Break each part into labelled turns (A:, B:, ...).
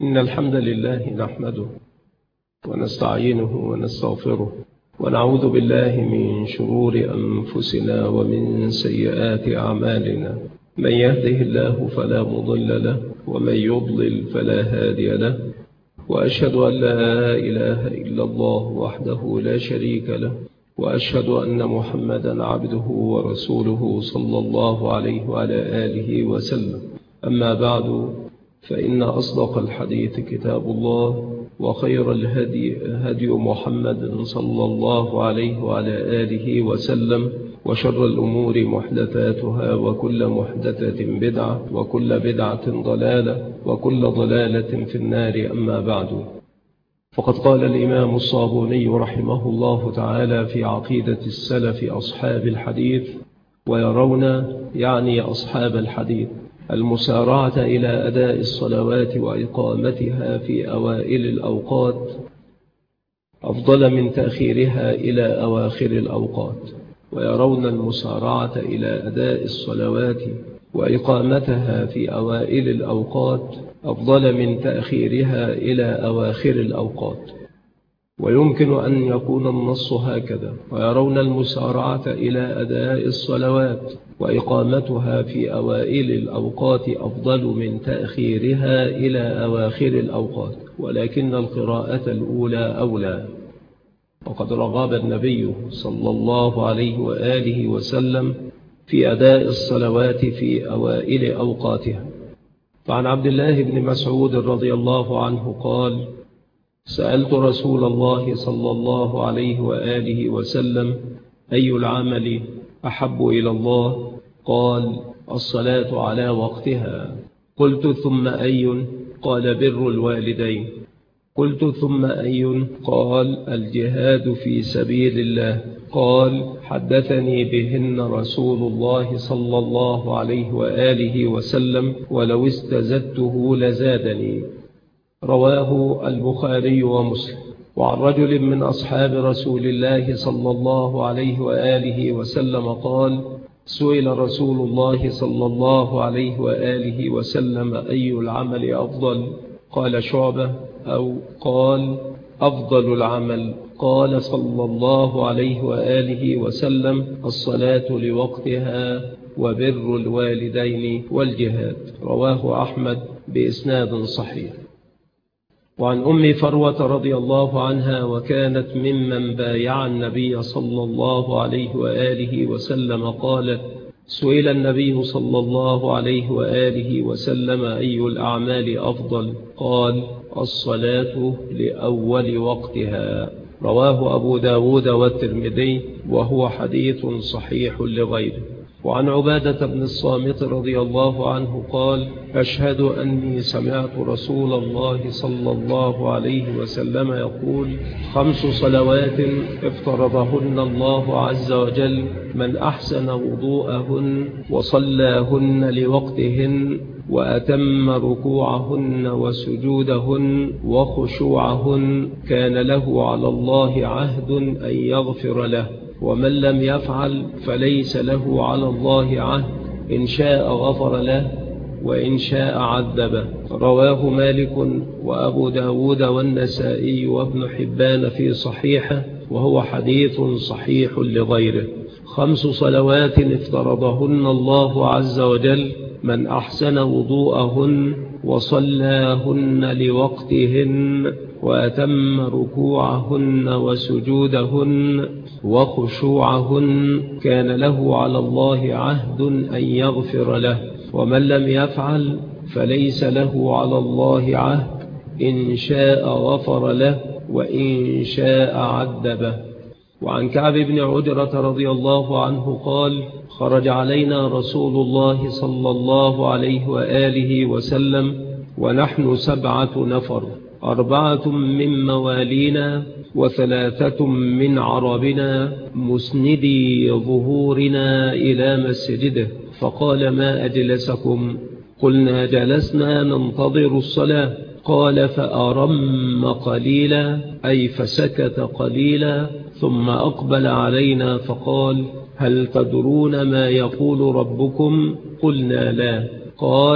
A: إن الحمد لله نحمده ونستعينه ونستغفره ونعوذ بالله من شرور أنفسنا ومن سيئات أعمالنا. من يهده الله فلا مضل له ومن يضلل فلا هادي له، وأشهد أن لا إله إلا الله وحده لا شريك له، وأشهد أن محمدا عبده ورسوله صلى الله عليه وعلى آله وسلم. أما بعد، فإن أصدق الحديث كتاب الله، وخير الهدي هدي محمد صلى الله عليه وعلى آله وسلم، وشر الأمور محدثاتها، وكل محدثة بدعة، وكل بدعة ضلالة، وكل ضلالة في النار. أما بعد، فقد قال الإمام الصابوني رحمه الله تعالى في عقيدة السلف أصحاب الحديث: ويرون، يعني أصحاب الحديث، المسارعة إلى أداء الصلوات وإقامتها في أوائل الأوقات أفضل من تأخيرها إلى أواخر الأوقات. ويرون المسارعة إلى أداء الصلوات وإقامتها في أوائل الأوقات أفضل من تأخيرها إلى أواخر الأوقات. ويمكن أن يكون النص هكذا: ويرون المسارعة إلى أداء الصلوات وإقامتها في أوائل الأوقات أفضل من تأخيرها إلى أواخر الأوقات، ولكن القراءة الأولى أولى. وقد رغب النبي صلى الله عليه وآله وسلم في أداء الصلوات في أوائل أوقاتها. فعن عبد الله بن مسعود رضي الله عنه قال: سألت رسول الله صلى الله عليه وآله وسلم: أي العمل أحب إلى الله؟ قال: الصلاة على وقتها. قلت: ثم أي؟ قال: بر الوالدين. قلت: ثم أي؟ قال: الجهاد في سبيل الله. قال: حدثني بهن رسول الله صلى الله عليه وآله وسلم، ولو استزدته لزادني. رواه البخاري ومسلم. وعن رجل من أصحاب رسول الله صلى الله عليه وآله وسلم قال: سئل رسول الله صلى الله عليه وآله وسلم: أي العمل أفضل؟ قال: شعبة. أو قال: أفضل العمل. قال صلى الله عليه وآله وسلم: الصلاة لوقتها، وبر الوالدين، والجهاد. رواه أحمد بإسناد صحيح. وعن أم فروة رضي الله عنها، وكانت ممن بايع النبي صلى الله عليه وآله وسلم، قالت: سئل النبي صلى الله عليه وآله وسلم: أي الأعمال أفضل؟ قال: الصلاة لأول وقتها. رواه أبو داود والترمذي، وهو حديث صحيح لغيره. وعن عبادة بن الصامت رضي الله عنه قال: أشهد أني سمعت رسول الله صلى الله عليه وسلم يقول: 5 صلوات افترضهن الله عز وجل، من أحسن وضوءهن وصلاهن لوقتهن وأتم ركوعهن وسجودهن وخشوعهن، كان له على الله عهد أن يغفر له، ومن لم يفعل فليس له على الله عهد، إن شاء غفر له وإن شاء عذبه. رواه مالك وأبو داود والنسائي وابن حبان في صحيحه، وهو حديث صحيح لغيره. 5 صلوات افترضهن الله عز وجل، من أحسن وضوءهن وصلاهن لوقتهن وأتم ركوعهن وسجودهن وخشوعهن، كان له على الله عهد أن يغفر له، ومن لم يفعل فليس له على الله عهد، إن شاء غفر له وإن شاء عذبه. وعن كعب بن عجرة رضي الله عنه قال: خرج علينا رسول الله صلى الله عليه وآله وسلم ونحن 7 نفر، 4 من موالينا و3 من عربنا، مسندي ظهورنا إلى مسجده، فقال: ما أجلسكم؟ قلنا: جلسنا ننتظر الصلاة. قال: فأرم قليلا، أي فسكت قليلا، ثم أقبل علينا فقال: هل تدرون ما يقول ربكم؟ قلنا: لا. قال: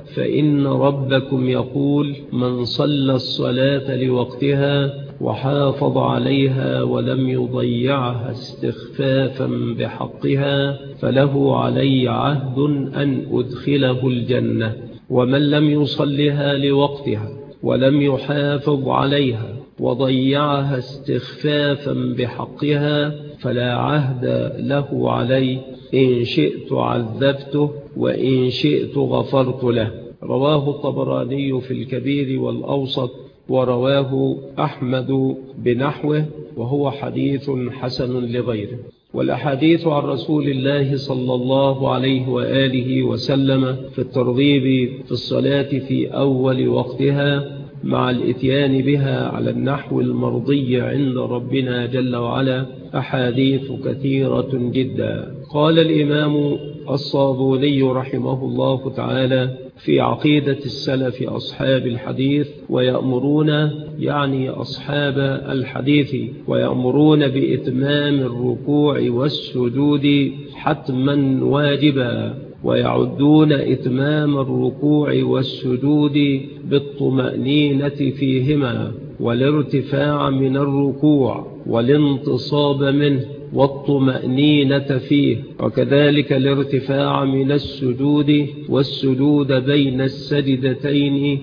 A: فإن ربكم يقول: من صلى الصلاة لوقتها وحافظ عليها ولم يضيعها استخفافا بحقها فله علي عهد أن أدخله الجنة. ومن لم يصلها لوقتها ولم يحافظ عليها وضيعها استخفافا بحقها فلا عهد له علي، إن شئت عذبته وإن شئت غفرت له. رواه الطبراني في الكبير والأوسط، ورواه أحمد بنحوه، وهو حديث حسن لغيره. والأحاديث عن رسول الله صلى الله عليه وآله وسلم في الترغيب في الصلاة في أول وقتها مع الإتيان بها على النحو المرضي عند ربنا جل وعلا أحاديث كثيرة جدا. قال الإمام الصابوني رحمه الله تعالى في عقيدة السلف أصحاب الحديث: ويأمرون، يعني أصحاب الحديث، ويأمرون بإتمام الركوع والسجود حتما واجبا، ويعدون إتمام الركوع والسجود بالطمأنينة فيهما، والارتفاع من الركوع والانتصاب منه والطمأنينة فيه، وكذلك الارتفاع من السجود والسجود بين السجدتين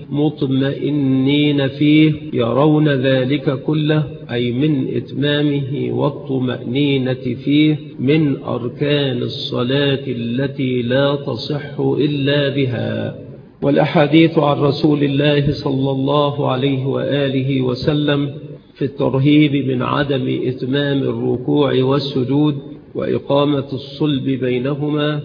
A: مطمئنين فيه، يرون ذلك كله، أي من إتمامه والطمأنينة فيه، من أركان الصلاة التي لا تصح إلا بها. والأحاديث عن رسول الله صلى الله عليه وآله وسلم في الترهيب من عدم إتمام الركوع والسجود وإقامة الصلب بينهما،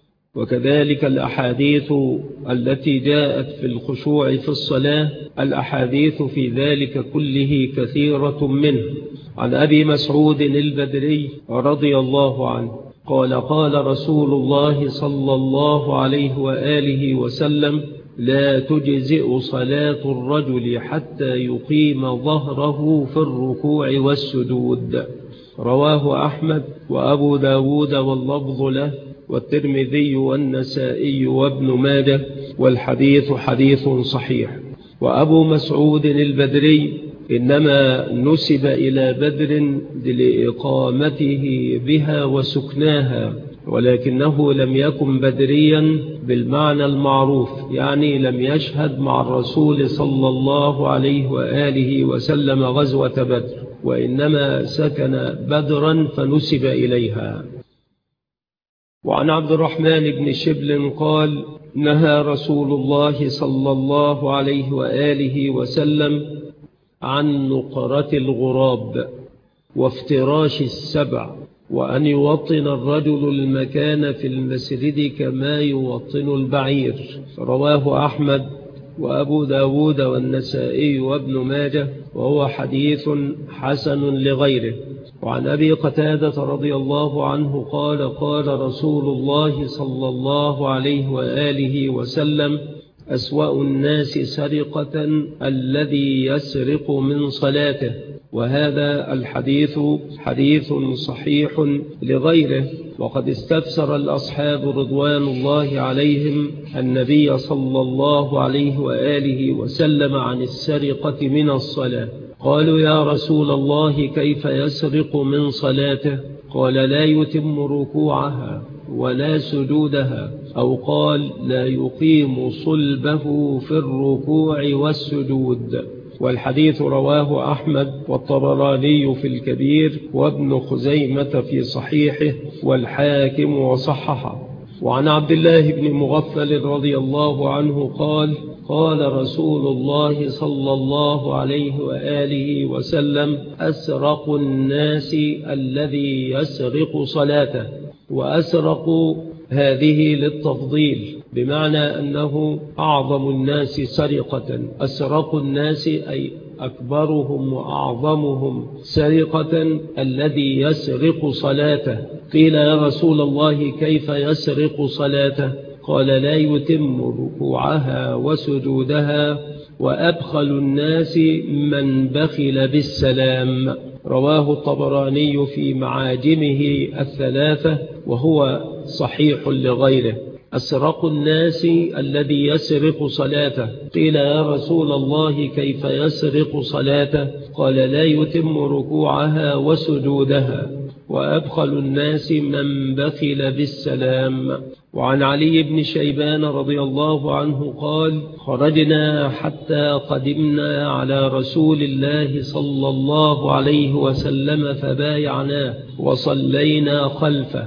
A: وكذلك الأحاديث التي جاءت في الخشوع في الصلاة، الأحاديث في ذلك كله كثيرة منه. عن أبي مسعود البدري رضي الله عنه قال: قال رسول الله صلى الله عليه وآله وسلم: لا تجزئ صلاة الرجل حتى يقيم ظهره في الركوع والسجود. رواه أحمد وأبو داود واللفظ له، والترمذي والنسائي وابن ماجه، والحديث حديث صحيح. وأبو مسعود البدري إنما نسب إلى بدر لإقامته بها وسكناها، ولكنه لم يكن بدريا بالمعنى المعروف، يعني لم يشهد مع الرسول صلى الله عليه وآله وسلم غزوة بدر، وإنما سكن بدرا فنسب إليها. وعن عبد الرحمن بن شبل قال: نهى رسول الله صلى الله عليه وآله وسلم عن نقرة الغراب وافتراش السبع، وأن يوطن الرجل المكان في المسجد كما يوطن البعير. رواه أحمد وأبو داود والنسائي وابن ماجه، وهو حديث حسن لغيره. وعن أبي قتادة رضي الله عنه قال: قال رسول الله صلى الله عليه وآله وسلم: أسوأ الناس سرقة الذي يسرق من صلاته. وهذا الحديث حديث صحيح لغيره. وقد استفسر الأصحاب رضوان الله عليهم النبي صلى الله عليه وآله وسلم عن السرقة من الصلاة، قالوا: يا رسول الله كيف يسرق من صلاته؟ قال: لا يتم ركوعها ولا سجودها، أو قال: لا يقيم صلبه في الركوع والسجود. والحديث رواه أحمد والطبراني في الكبير وابن خزيمة في صحيحه والحاكم وصححه. وعن عبد الله بن مغفل رضي الله عنه قال: قال رسول الله صلى الله عليه وآله وسلم: أسرق الناس الذي يسرق صلاته. وأسرق هذه للتفضيل، بمعنى أنه أعظم الناس سرقة. أسرق الناس أي أكبرهم وأعظمهم سرقة الذي يسرق صلاته. قيل: يا رسول الله كيف يسرق صلاته؟ قال: لا يتم ركوعها وسجودها، وأبخل الناس من بخل بالسلام. رواه الطبراني في معاجمه الثلاثة، وهو صحيح لغيره. أسرق الناس الذي يسرق صلاته. قيل يا رسول الله كيف يسرق صلاته؟ قال لا يتم ركوعها وسجودها. وأبخل الناس من بخل بالسلام. وعن علي بن شيبان رضي الله عنه قال خرجنا حتى قدمنا على رسول الله صلى الله عليه وسلم فبايعناه وصلينا خلفه،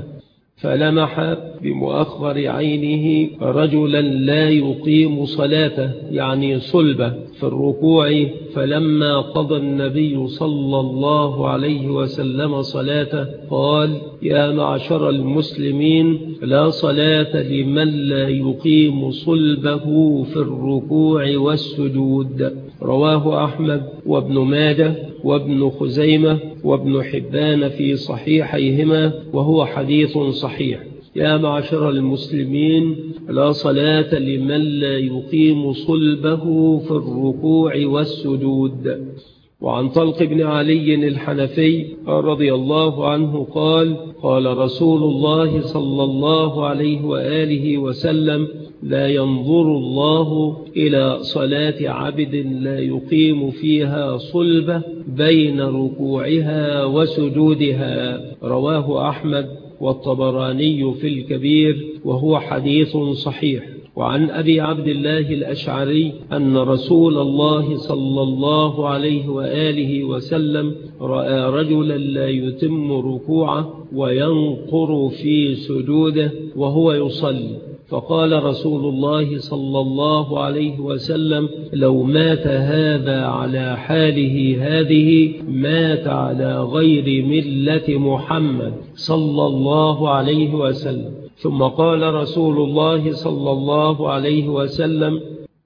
A: فلمح بمؤخر عينه رجلا لا يقيم صلاته يعني صلبة في الركوع، فلما قضى النبي صلى الله عليه وسلم صلاته قال يا معشر المسلمين لا صلاة لمن لا يقيم صلبه في الركوع والسجود. رواه أحمد وابن ماجه وابن خزيمة وابن حبان في صحيحيهما وهو حديث صحيح. يا معشر المسلمين لا صلاة لمن لا يقيم صلبه في الركوع والسجود. وعن طلق بن علي الحنفي رضي الله عنه قال قال رسول الله صلى الله عليه وآله وسلم لا ينظر الله إلى صلاة عبد لا يقيم فيها صلبة بين ركوعها وسجودها. رواه أحمد والطبراني في الكبير وهو حديث صحيح. وعن أبي عبد الله الأشعري أن رسول الله صلى الله عليه وآله وسلم رأى رجلا لا يتم ركوعه وينقر في سجوده وهو يصلي، فقال رسول الله صلى الله عليه وسلم لو مات هذا على حاله هذه مات على غير ملة محمد صلى الله عليه وسلم. ثم قال رسول الله صلى الله عليه وسلم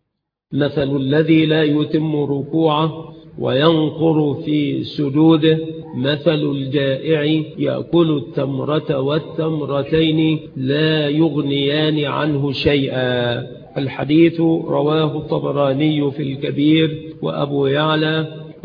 A: مثل الذي لا يتم ركوعه وينقر في سجوده مثل الجائع يأكل التمرة والتمرتين لا يغنيان عنه شيئا. الحديث رواه الطبراني في الكبير وأبو يعلى،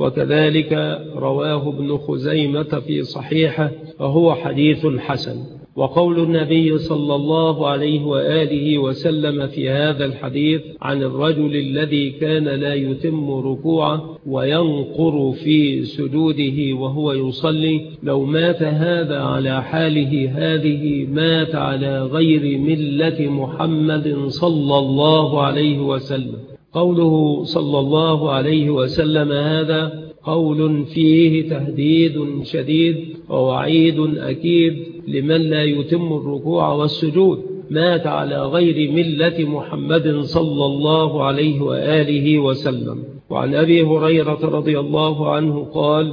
A: وكذلك رواه ابن خزيمة في صحيحه وهو حديث حسن. وقول النبي صلى الله عليه وآله وسلم في هذا الحديث عن الرجل الذي كان لا يتم ركوعه وينقر في سجوده وهو يصلي لو مات هذا على حاله هذه مات على غير ملة محمد صلى الله عليه وسلم. قوله صلى الله عليه وسلم هذا قول فيه تهديد شديد ووعيد أكيد لمن لا يتم الركوع والسجود، مات على غير ملة محمد صلى الله عليه وآله وسلم. وعن أبي هريرة رضي الله عنه قال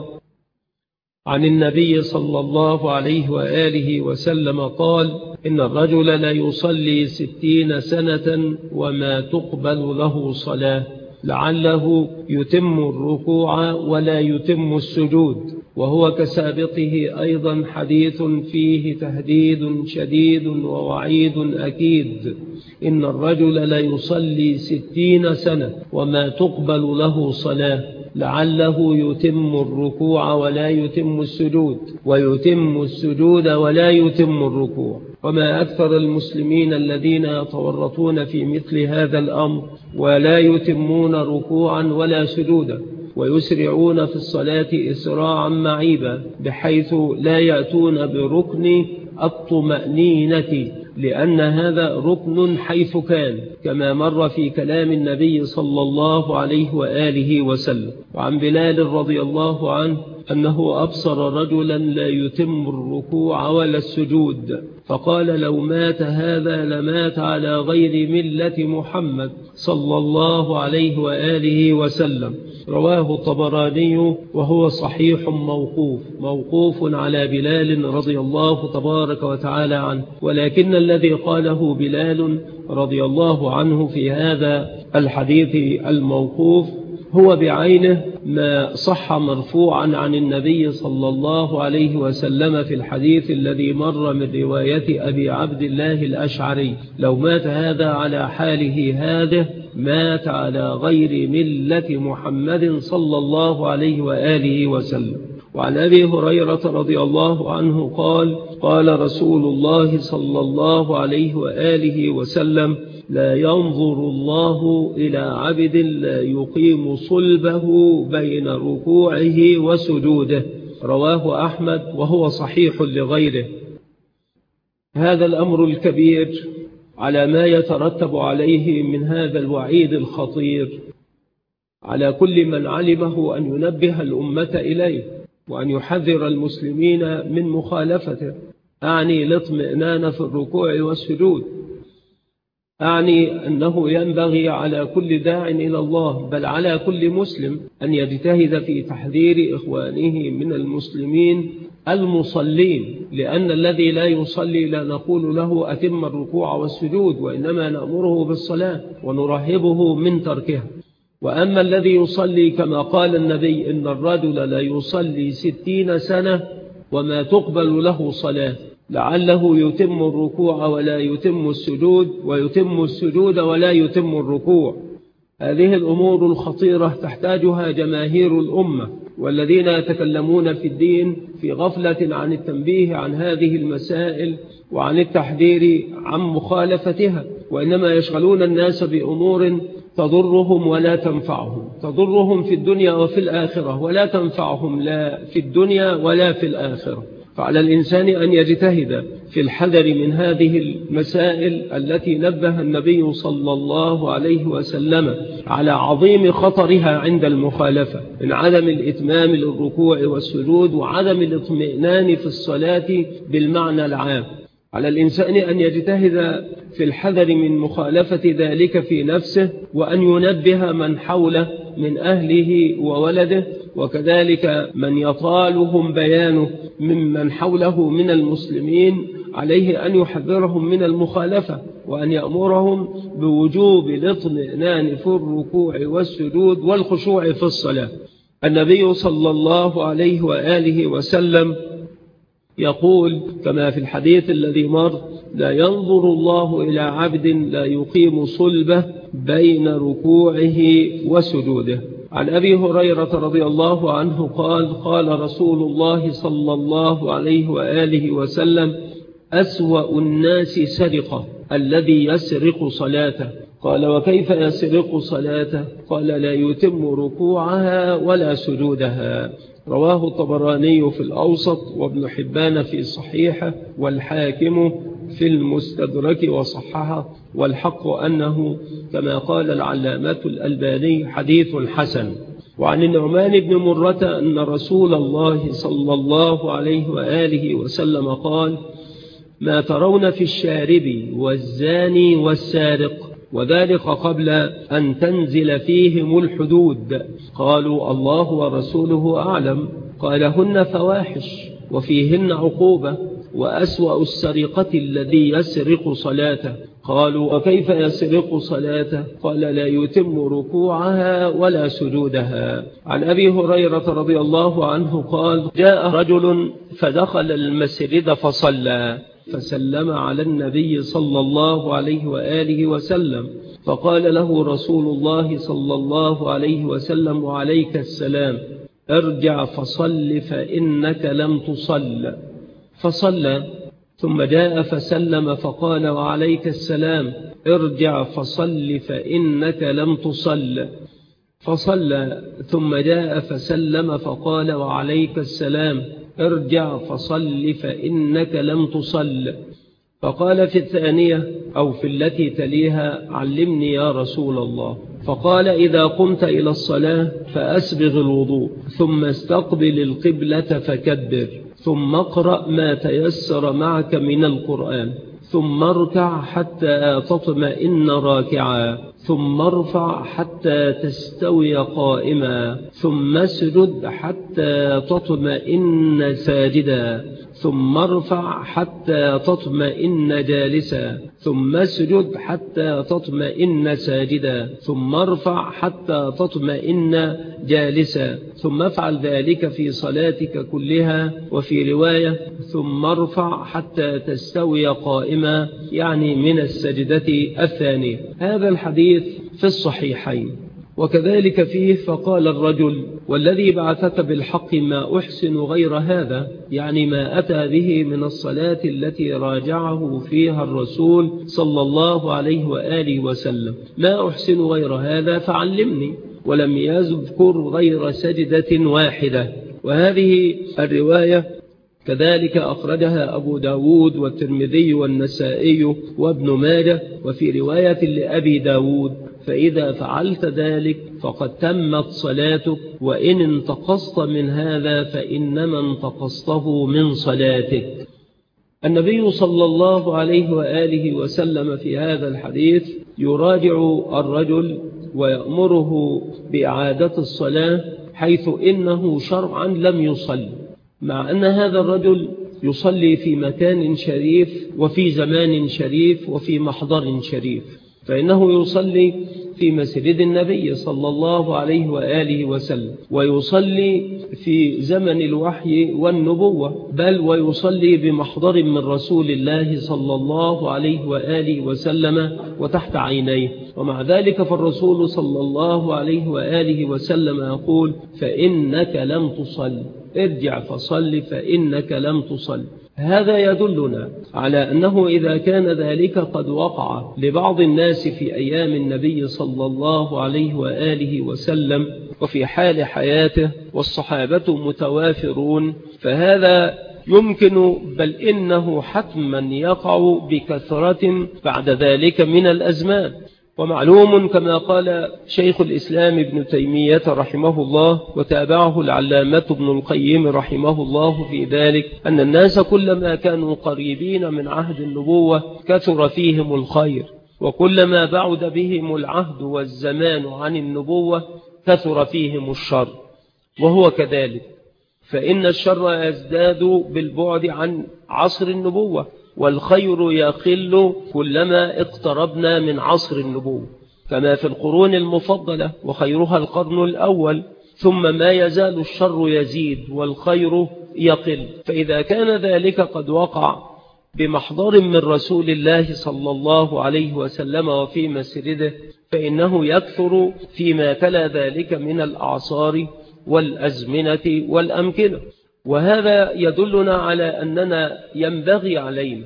A: عن النبي صلى الله عليه وآله وسلم قال إن الرجل لا يصلي 60 سنة وما تقبل له صلاة لعله يتم الركوع ولا يتم السجود، وهو كسابقه أيضا حديث فيه تهديد شديد ووعيد أكيد. إن الرجل لا يصلي 60 سنة وما تقبل له صلاة لعله يتم الركوع ولا يتم السجود ويتم السجود ولا يتم الركوع. وما أكثر المسلمين الذين يتورطون في مثل هذا الأمر ولا يتمون ركوعا ولا سجودا ويسرعون في الصلاة إسراعا معيبا بحيث لا يأتون بركن الطمأنينة، لأن هذا ركن حيث كان كما مر في كلام النبي صلى الله عليه وآله وسلم. وعن بلال رضي الله عنه أنه أبصر رجلا لا يتم الركوع ولا السجود فقال لو مات هذا لمات على غير ملة محمد صلى الله عليه وآله وسلم. رواه الطبراني وهو صحيح موقوف على بلال رضي الله تبارك وتعالى عنه، ولكن الذي قاله بلال رضي الله عنه في هذا الحديث الموقوف هو بعينه ما صح مرفوعا عن النبي صلى الله عليه وسلم في الحديث الذي مر من رواية أبي عبد الله الأشعري لو مات هذا على حاله هذه مات على غير ملة محمد صلى الله عليه وآله وسلم. وعن أبي هريرة رضي الله عنه قال: قال رسول الله صلى الله عليه وآله وسلم: لا ينظر الله إلى عبد لا يقيم صلبه بين ركوعه وسجوده. رواه أحمد وهو صحيح لغيره. هذا الأمر الكبير على ما يترتب عليه من هذا الوعيد الخطير على كل من علمه أن ينبه الأمة إليه وأن يحذر المسلمين من مخالفته. أعني الاطمئنان في الركوع والسجود، أعني أنه ينبغي على كل داع إلى الله بل على كل مسلم أن يجتهد في تحذير إخوانه من المسلمين المصلين، لأن الذي لا يصلي لا نقول له أتم الركوع والسجود، وإنما نأمره بالصلاة ونرهبه من تركها. وأما الذي يصلي كما قال النبي: إن الرجل لا يصلي 60 سنة وما تقبل له صلاة، لعله يتم الركوع ولا يتم السجود، ويتم السجود ولا يتم الركوع. هذه الأمور الخطيرة تحتاجها جماهير الأمة، والذين يتكلمون في الدين في غفلة عن التنبيه عن هذه المسائل وعن التحذير عن مخالفتها، وإنما يشغلون الناس بأمور تضرهم ولا تنفعهم، تضرهم في الدنيا وفي الآخرة ولا تنفعهم لا في الدنيا ولا في الآخرة. فعلى الإنسان أن يجتهد في الحذر من هذه المسائل التي نبه النبي صلى الله عليه وسلم على عظيم خطرها عند المخالفة، من عدم الإتمام للركوع والسجود وعدم الاطمئنان في الصلاة بالمعنى العام. على الإنسان أن يجتهد في الحذر من مخالفة ذلك في نفسه، وأن ينبه من حوله من أهله وولده، وكذلك من يطالهم بيانه ممن حوله من المسلمين، عليه أن يحذرهم من المخالفة وأن يأمرهم بوجوب الاطمئنان في الركوع والسجود والخشوع في الصلاة. النبي صلى الله عليه وآله وسلم يقول كما في الحديث الذي مر: لا ينظر الله إلى عبد لا يقيم صلبه بين ركوعه وسجوده. عن أبي هريرة رضي الله عنه قال: قال رسول الله صلى الله عليه وآله وسلم: أسوأ الناس سرقة الذي يسرق صلاته. قال: وكيف يسرق صلاته؟ قال: لا يتم ركوعها ولا سجودها. رواه الطبراني في الأوسط، وابن حبان في صحيحه، والحاكم في المستدرك وصححه، والحق أنه كما قال العلامة الألباني حديث حسن. وعن النعمان بن مرة أن رسول الله صلى الله عليه وآله وسلم قال: ما ترون في الشارب والزاني والسارق؟ وذلك قبل أن تنزل فيهم الحدود. قالوا: الله ورسوله أعلم. قال: هن فواحش وفيهن عقوبة، وأسوأ السرقة الذي يسرق صلاته. قالوا: وكيف يسرق صلاته؟ قال: لا يتم ركوعها ولا سجودها. عن أبي هريرة رضي الله عنه قال: جاء رجل فدخل المسجد فصلى، فسلم على النبي صلى الله عليه وآله وسلم، فقال له رسول الله صلى الله عليه وسلم: وعليك السلام، ارجع فصل فإنك لم تصل. فصلى، ثم جاء فسلم فقال: وعليك السلام، ارجع فصل فإنك لم تصل. فصلى، ثم جاء فسلم فقال: وعليك السلام، ارجع فصل فإنك لم تصل. فقال في الثانية أو في التي تليها: علمني يا رسول الله. فقال: إذا قمت إلى الصلاة فأسبغ الوضوء، ثم استقبل القبلة فكبر، ثم اقرأ ما تيسر معك من القرآن، ثم اركع حتى تطمئن راكعا، ثم ارفع حتى تستوي قائما، ثم اسجد حتى تطمئن ساجدا، ثم ارفع حتى تطمئن جالسا، ثم اسجد حتى تطمئن ساجدا، ثم ارفع حتى تطمئن جالسا، ثم افعل ذلك في صلاتك كلها. وفي رواية: ثم ارفع حتى تستوي قائما، يعني من السجدة الثانية. هذا الحديث في الصحيحين. وكذلك فيه فقال الرجل: والذي بعثك بالحق ما أحسن غير هذا، يعني ما أتى به من الصلاة التي راجعه فيها الرسول صلى الله عليه وآله وسلم، ما أحسن غير هذا فعلمني، ولم يذكر غير سجدة واحدة. وهذه الرواية كذلك أخرجها أبو داود والترمذي والنسائي وابن ماجه. وفي رواية لأبي داود: فإذا فعلت ذلك فقد تمت صلاتك، وإن انتقصت من هذا فإنما انتقصته من صلاتك. النبي صلى الله عليه وآله وسلم في هذا الحديث يراجع الرجل ويأمره بإعادة الصلاة، حيث إنه شرعا لم يصلي، مع أن هذا الرجل يصلي في مكان شريف وفي زمان شريف وفي محضر شريف، فإنه يصلي في مسجد النبي صلى الله عليه وآله وسلم، ويصلي في زمن الوحي والنبوة، بل ويصلي بمحضر من رسول الله صلى الله عليه وآله وسلم وتحت عينيه. ومع ذلك فالرسول صلى الله عليه وآله وسلم يقول: فإنك لم تصل، ارجع فصل فإنك لم تصل. هذا يدلنا على أنه إذا كان ذلك قد وقع لبعض الناس في أيام النبي صلى الله عليه وآله وسلم وفي حال حياته والصحابة متوافرون، فهذا يمكن بل إنه حتما يقع بكثرة بعد ذلك من الأزمان. ومعلوم كما قال شيخ الإسلام ابن تيمية رحمه الله وتابعه العلامة ابن القيم رحمه الله في ذلك، أن الناس كلما كانوا قريبين من عهد النبوة كثر فيهم الخير، وكلما بعد بهم العهد والزمان عن النبوة كثر فيهم الشر، وهو كذلك، فإن الشر يزداد بالبعد عن عصر النبوة، والخير يقل كلما اقتربنا من عصر النبوة، كما في القرون المفضلة، وخيرها القرن الأول، ثم ما يزال الشر يزيد والخير يقل. فإذا كان ذلك قد وقع بمحضر من رسول الله صلى الله عليه وسلم وفي مسجده، فإنه يكثر فيما تلا ذلك من الأعصار والأزمنة والأمكنة. وهذا يدلنا على أننا ينبغي علينا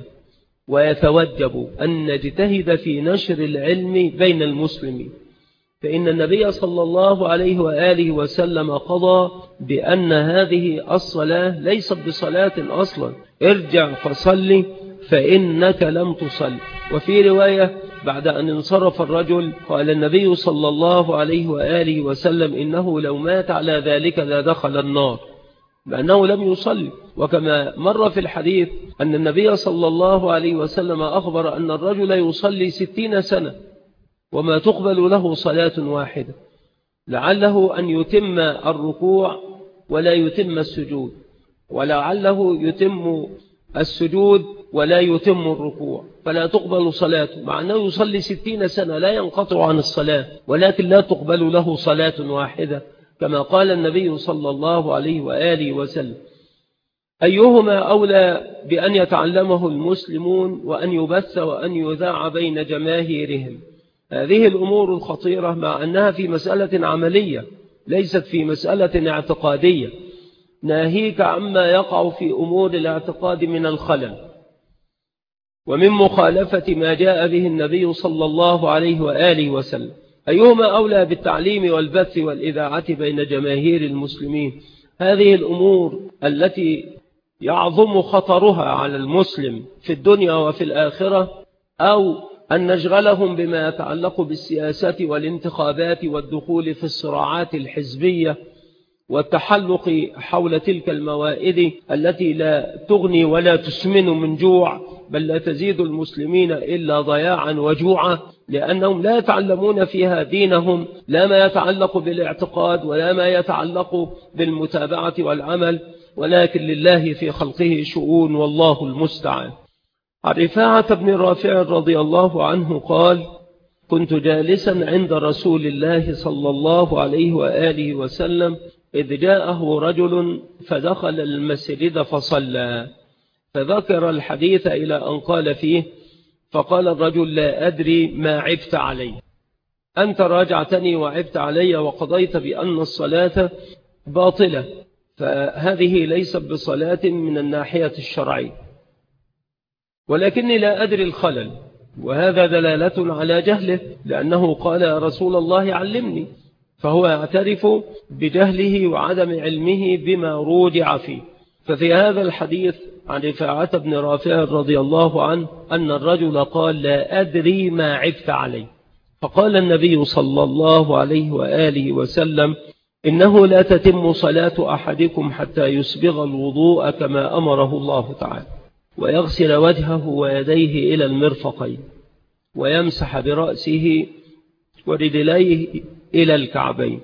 A: ويتوجب أن نجتهد في نشر العلم بين المسلمين، فإن النبي صلى الله عليه وآله وسلم قضى بأن هذه الصلاة ليست بصلاة أصلا، ارجع فصل فإنك لم تصل. وفي رواية بعد أن انصرف الرجل قال النبي صلى الله عليه وآله وسلم: إنه لو مات على ذلك لا دخل النار، بأنه لم يصلي. وكما مر في الحديث أن النبي صلى الله عليه وسلم أخبر أن الرجل يصلي 60 سنة وما تقبل له صلاة واحدة، لعله أن يتم الركوع ولا يتم السجود، ولعله يتم السجود ولا يتم الركوع، فلا تقبل صلاته، مع أنه يصلي 60 سنة لا ينقطع عن الصلاة، ولكن لا تقبل له صلاة واحدة، كما قال النبي صلى الله عليه وآله وسلم. أيهما أولى بأن يتعلمه المسلمون وأن يبث وأن يذاع بين جماهيرهم؟ هذه الأمور الخطيرة، مع أنها في مسألة عملية ليست في مسألة اعتقادية، ناهيك عما يقع في أمور الاعتقاد من الخلل ومن مخالفة ما جاء به النبي صلى الله عليه وآله وسلم. أيهما أولى بالتعليم والبث والإذاعة بين جماهير المسلمين؟ هذه الأمور التي يعظم خطرها على المسلم في الدنيا وفي الآخرة، أو أن نشغلهم بما يتعلق بالسياسة والانتخابات والدخول في الصراعات الحزبية والتحلق حول تلك الموائد التي لا تغني ولا تسمن من جوع، بل لا تزيد المسلمين إلا ضياعا وجوعا، لأنهم لا يتعلمون فيها دينهم، لا ما يتعلق بالاعتقاد ولا ما يتعلق بالمتابعة والعمل، ولكن لله في خلقه شؤون، والله المستعان. عن رفاعة بن رافع رضي الله عنه قال: كنت جالسا عند رسول الله صلى الله عليه وآله وسلم إذ جاءه رجل فدخل المسجد فصلى، فذكر الحديث إلى أن قال فيه: فقال الرجل: لا أدري ما عبت عليه. أنت راجعتني وعبت علي وقضيت بأن الصلاة باطلة، فهذه ليست بصلاة من الناحية الشرعية، ولكني لا أدري الخلل، وهذا دلالة على جهله، لأنه قال يا رسول الله علمني، فهو يعترف بجهله وعدم علمه بما رودع فيه. ففي هذا الحديث عن رفاعة بن رافع رضي الله عنه أن الرجل قال لا أدري ما عبت عليه، فقال النبي صلى الله عليه وآله وسلم إنه لا تتم صلاة أحدكم حتى يسبغ الوضوء كما أمره الله تعالى، ويغسل وجهه ويديه إلى المرفقين، ويمسح برأسه ورجليه إلى الكعبين.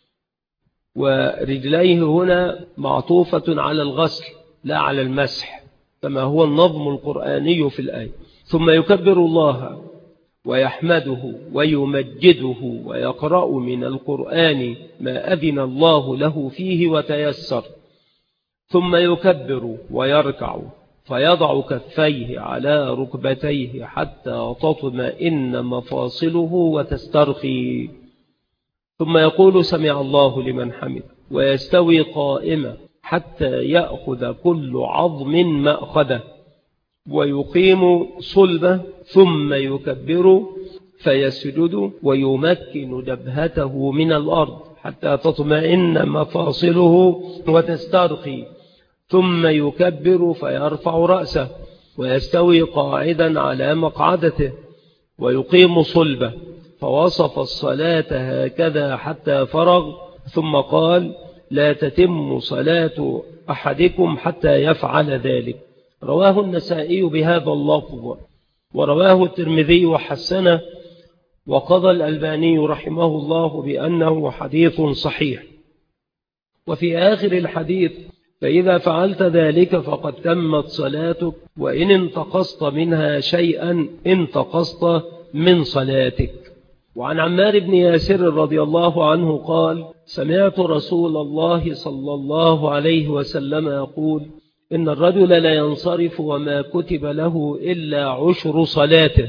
A: ورجليه هنا معطوفة على الغسل لا على المسح، كما هو النظم القرآني في الآية. ثم يكبر الله ويحمده ويمجده ويقرأ من القرآن ما أذن الله له فيه وتيسر، ثم يكبر ويركع فيضع كفيه على ركبتيه حتى تطمئن مفاصله وتسترخي، ثم يقول سمع الله لمن حمد، ويستوي قائما حتى يأخذ كل عظم مأخذه، ويقيم صلبه، ثم يكبر فيسجد ويمكن جبهته من الأرض حتى تطمئن مفاصله وتسترخي، ثم يكبر فيرفع رأسه ويستوي قاعدا على مقعدته ويقيم صلبه، فوصف الصلاة هكذا حتى فرغ، ثم قال لا تتم صلاة أحدكم حتى يفعل ذلك. رواه النسائي بهذا اللفظ، ورواه الترمذي وحسنه، وقضى الألباني رحمه الله بأنه حديث صحيح. وفي آخر الحديث فإذا فعلت ذلك فقد تمت صلاتك، وإن انتقصت منها شيئا انتقصت من صلاتك. وعن عمار بن ياسر رضي الله عنه قال سمعت رسول الله صلى الله عليه وسلم يقول إن الرجل لا ينصرف وما كتب له إلا عشر صلاته،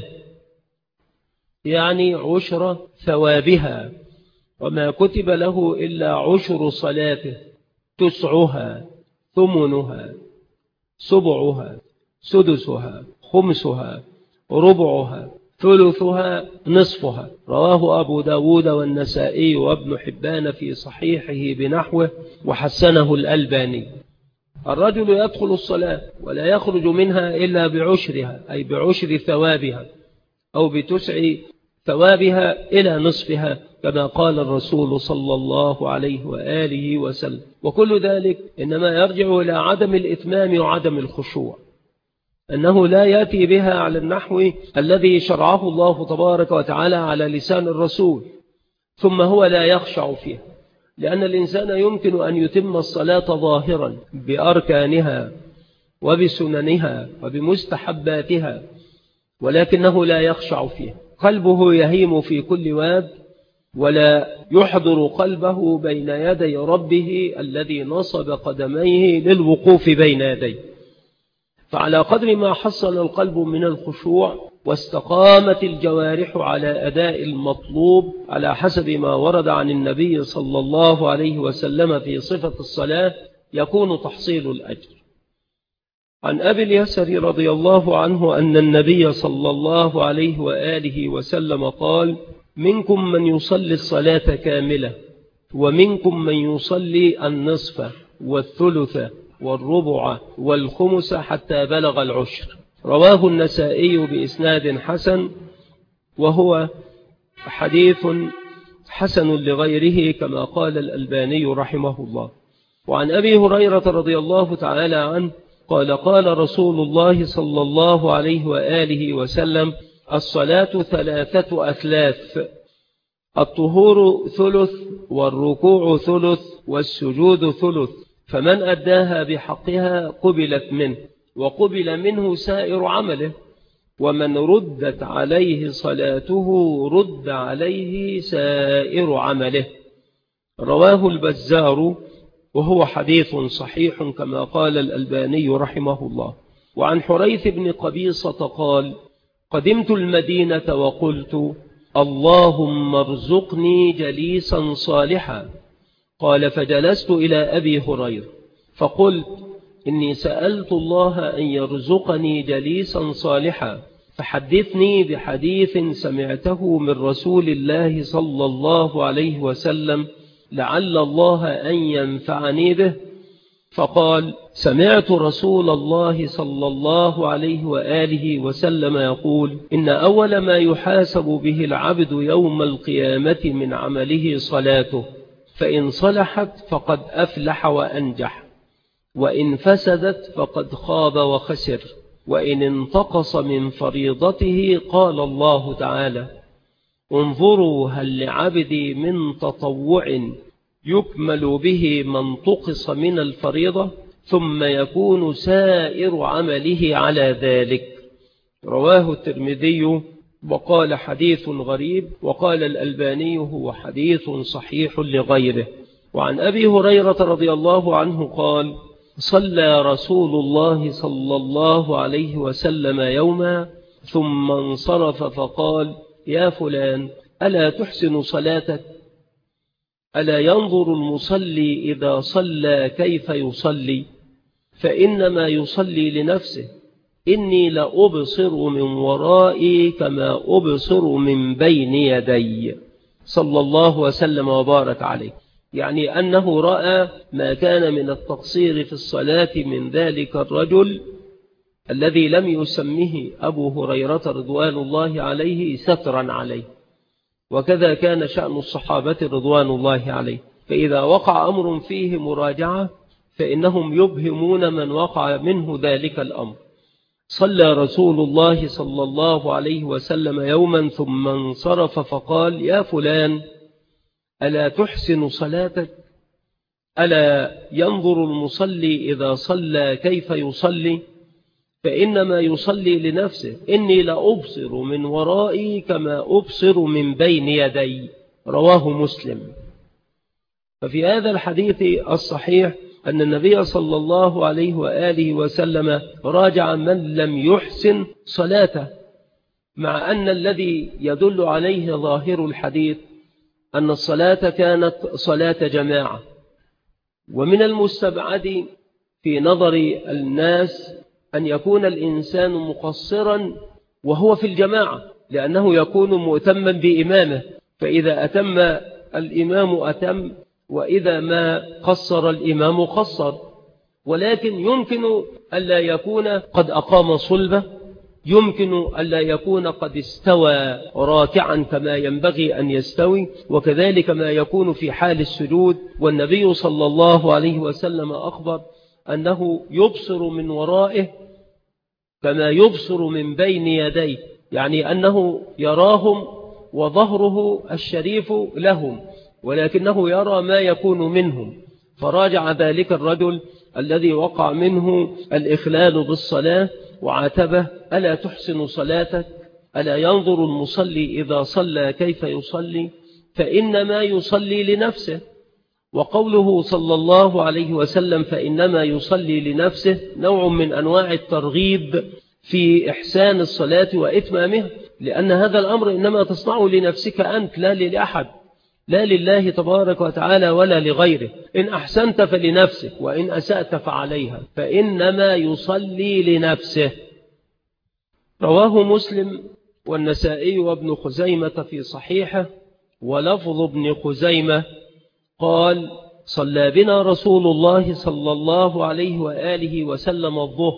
A: يعني عشر ثوابها، وما كتب له إلا عشر صلاته، تسعها، ثمنها، سبعها، سدسها، خمسها، ربعها، ثلثها، نصفها. رواه أبو داود والنسائي وابن حبان في صحيحه بنحوه، وحسنه الألباني. الرجل يدخل الصلاة ولا يخرج منها إلا بعشرها، أي بعشر ثوابها، أو بتسع ثوابها إلى نصفها، كما قال الرسول صلى الله عليه وآله وسلم. وكل ذلك إنما يرجع إلى عدم الإتمام وعدم الخشوع، أنه لا يأتي بها على النحو الذي شرعه الله تبارك وتعالى على لسان الرسول، ثم هو لا يخشع فيها، لأن الإنسان يمكن أن يتم الصلاة ظاهرا بأركانها وبسننها وبمستحباتها، ولكنه لا يخشع فيها، قلبه يهيم في كل واد، ولا يحضر قلبه بين يدي ربه الذي نصب قدميه للوقوف بين يديه. فعلى قدر ما حصل القلب من الخشوع واستقامت الجوارح على أداء المطلوب على حسب ما ورد عن النبي صلى الله عليه وسلم في صفة الصلاة، يكون تحصيل الأجر. عن أبي اليسر رضي الله عنه أن النبي صلى الله عليه وآله وسلم قال منكم من يصلي الصلاة كاملة، ومنكم من يصلي النصف والثلث والربع والخمس حتى بلغ العشر. رواه النسائي بإسناد حسن، وهو حديث حسن لغيره كما قال الألباني رحمه الله. وعن أبي هريرة رضي الله تعالى عنه قال قال رسول الله صلى الله عليه وآله وسلم الصلاة ثلاثة أثلاث، الطهور ثلث، والركوع ثلث، والسجود ثلث، فمن أداها بحقها قبلت منه، وقبل منه سائر عمله، ومن ردت عليه صلاته رد عليه سائر عمله. رواه البزار، وهو حديث صحيح كما قال الألباني رحمه الله. وعن حريث بن قبيصة قال قدمت المدينة وقلت اللهم ارزقني جليسا صالحا. قال فجلست إلى أبي هريرة فقلت إني سألت الله أن يرزقني جليسا صالحا، فحدثني بحديث سمعته من رسول الله صلى الله عليه وسلم لعل الله أن ينفعني به. فقال سمعت رسول الله صلى الله عليه وآله وسلم يقول إن أول ما يحاسب به العبد يوم القيامة من عمله صلاته، فإن صلحت فقد أفلح وأنجح، وإن فسدت فقد خاب وخسر، وإن انتقص من فريضته قال الله تعالى انظروا هل لعبدي من تطوع يكمل به ما انتقص من الفريضة، ثم يكون سائر عمله على ذلك. رواه الترمذي وقال حديث غريب، وقال الألباني هو حديث صحيح لغيره. وعن أبي هريرة رضي الله عنه قال صلى رسول الله صلى الله عليه وسلم يوما ثم انصرف فقال يا فلان ألا تحسن صلاتك؟ ألا ينظر المصلي إذا صلى كيف يصلي؟ فإنما يصلي لنفسه، إني لأبصر من ورائي كما أبصر من بين يدي. صلى الله وسلم وبارك عليه، يعني أنه رأى ما كان من التقصير في الصلاة من ذلك الرجل الذي لم يسمه أبو هريرة رضوان الله عليه سترا عليه، وكذا كان شأن الصحابة رضوان الله عليه. فإذا وقع أمر فيه مراجعة فإنهم يبهمون من وقع منه ذلك الأمر. صلى رسول الله صلى الله عليه وسلم يوما ثم انصرف فقال يا فلان ألا تحسن صلاتك؟ ألا ينظر المصلي إذا صلى كيف يصلي؟ فإنما يصلي لنفسه، إني لأبصر من ورائي كما أبصر من بين يدي. رواه مسلم. ففي هذا الحديث الصحيح أن النبي صلى الله عليه وآله وسلم راجع من لم يحسن صلاته، مع أن الذي يدل عليه ظاهر الحديث أن الصلاة كانت صلاة جماعة، ومن المستبعد في نظر الناس أن يكون الإنسان مقصرا وهو في الجماعة، لأنه يكون مؤتما بإمامه، فإذا أتم الإمام أتم، وإذا ما قصر الإمام قصر. ولكن يمكن ألا يكون قد أقام صلبة، يمكن ألا يكون قد استوى راكعا كما ينبغي أن يستوي، وكذلك ما يكون في حال السجود. والنبي صلى الله عليه وسلم أخبر أنه يبصر من ورائه كما يبصر من بين يديه، يعني أنه يراهم وظهره الشريف لهم، ولكنه يرى ما يكون منهم. فراجع ذلك الرجل الذي وقع منه الإخلال بالصلاة وعاتبه ألا تحسن صلاتك؟ ألا ينظر المصلي إذا صلى كيف يصلي؟ فإنما يصلي لنفسه. وقوله صلى الله عليه وسلم فإنما يصلي لنفسه نوع من أنواع الترغيب في إحسان الصلاة وإتمامها، لأن هذا الأمر إنما تصنعه لنفسك أنت، لا لأحد، لا لله تبارك وتعالى ولا لغيره. إن أحسنت فلنفسك، وإن أسأت فعليها، فإنما يصلي لنفسه. رواه مسلم والنسائي وابن خزيمة في صحيحه، ولفظ ابن خزيمة قال صلى بنا رسول الله صلى الله عليه وآله وسلم الظهر،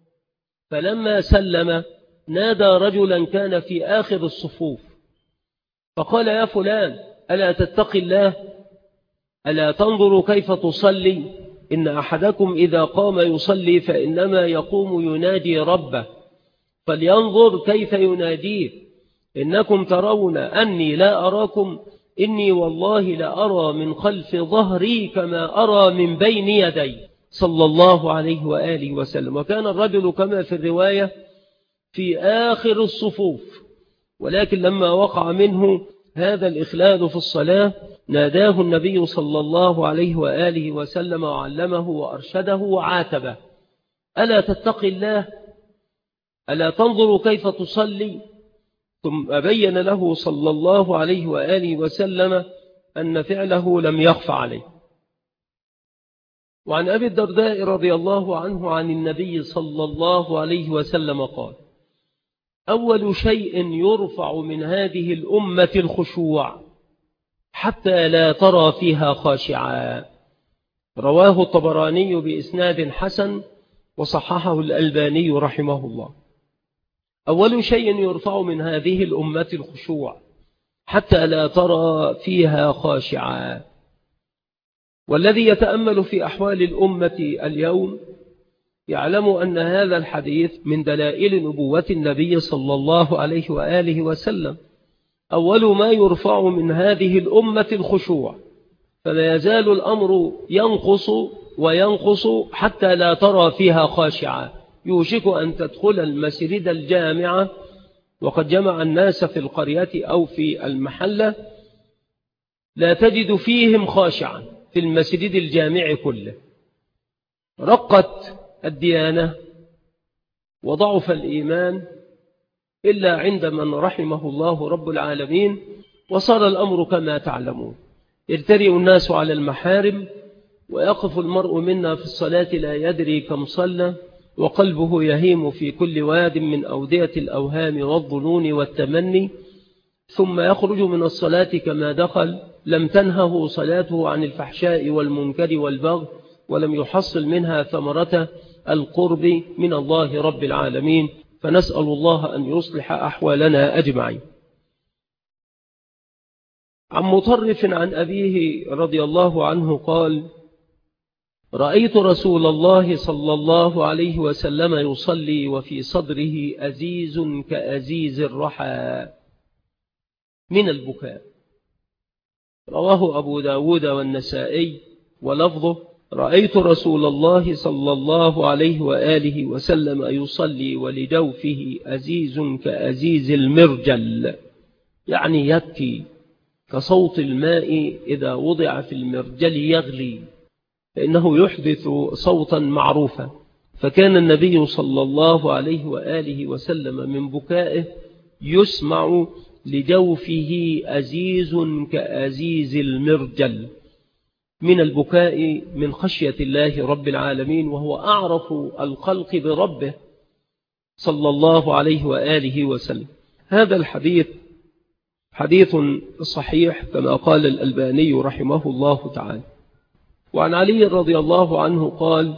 A: فلما سلم نادى رجلا كان في آخر الصفوف فقال يا فلان ألا تتقي الله؟ ألا تنظر كيف تصلي؟ إن أحدكم إذا قام يصلي فإنما يقوم ينادي ربه، فلينظر كيف يناديه. إنكم ترون أني لا أراكم، إني والله لأرى من خلف ظهري كما أرى من بين يدي. صلى الله عليه وآله وسلم. وكان الرجل كما في الرواية في آخر الصفوف، ولكن لما وقع منه هذا الإخلال في الصلاة ناداه النبي صلى الله عليه وآله وسلم وعلمه وأرشده وعاتبه ألا تتقي الله؟ ألا تنظر كيف تصلي؟ ثم بين له صلى الله عليه وآله وسلم أن فعله لم يخف عليه. وعن أبي الدرداء رضي الله عنه عن النبي صلى الله عليه وسلم قال: أول شيء يرفع من هذه الأمة الخشوع حتى لا ترى فيها خاشعا. رواه الطبراني بإسناد حسن وصححه الألباني رحمه الله. أول شيء يرفع من هذه الأمة الخشوع حتى لا ترى فيها خاشعا. والذي يتأمل في أحوال الأمة اليوم يعلم أن هذا الحديث من دلائل نبوة النبي صلى الله عليه وآله وسلم. أول ما يرفع من هذه الأمة الخشوع، فلا يزال الأمر ينقص وينقص حتى لا ترى فيها خاشعا. يوشك أن تدخل المسجد الجامعة وقد جمع الناس في القرية أو في المحلة لا تجد فيهم خاشعا في المسجد الجامع كله. رقت الديانة وضعف الإيمان إلا عند من رحمه الله رب العالمين، وصار الأمر كما تعلمون. يرترئ الناس على المحارم، ويقف المرء منا في الصلاة لا يدري كم صلى، وقلبه يهيم في كل واد من أودية الأوهام والظنون والتمني، ثم يخرج من الصلاة كما دخل، لم تنهه صلاته عن الفحشاء والمنكر والبغي، ولم يحصل منها ثمرة القرب من الله رب العالمين. فنسأل الله أن يصلح أحوالنا أجمعين. عن مطرف عن أبيه رضي الله عنه قال: رأيت رسول الله صلى الله عليه وسلم يصلي وفي صدره أزيز كأزيز الرحى من البكاء. رواه أبو داود والنسائي، ولفظه: رأيت رسول الله صلى الله عليه وآله وسلم يصلي ولجوفه أزيز كأزيز المرجل، يعني يبكي كصوت الماء إذا وضع في المرجل يغلي، فإنه يحدث صوتا معروفا. فكان النبي صلى الله عليه وآله وسلم من بكائه يسمع لجوفه أزيز كأزيز المرجل من البكاء من خشية الله رب العالمين، وهو أعرف الخلق بربه صلى الله عليه وآله وسلم. هذا الحديث حديث صحيح كما قال الألباني رحمه الله تعالى. وعن علي رضي الله عنه قال: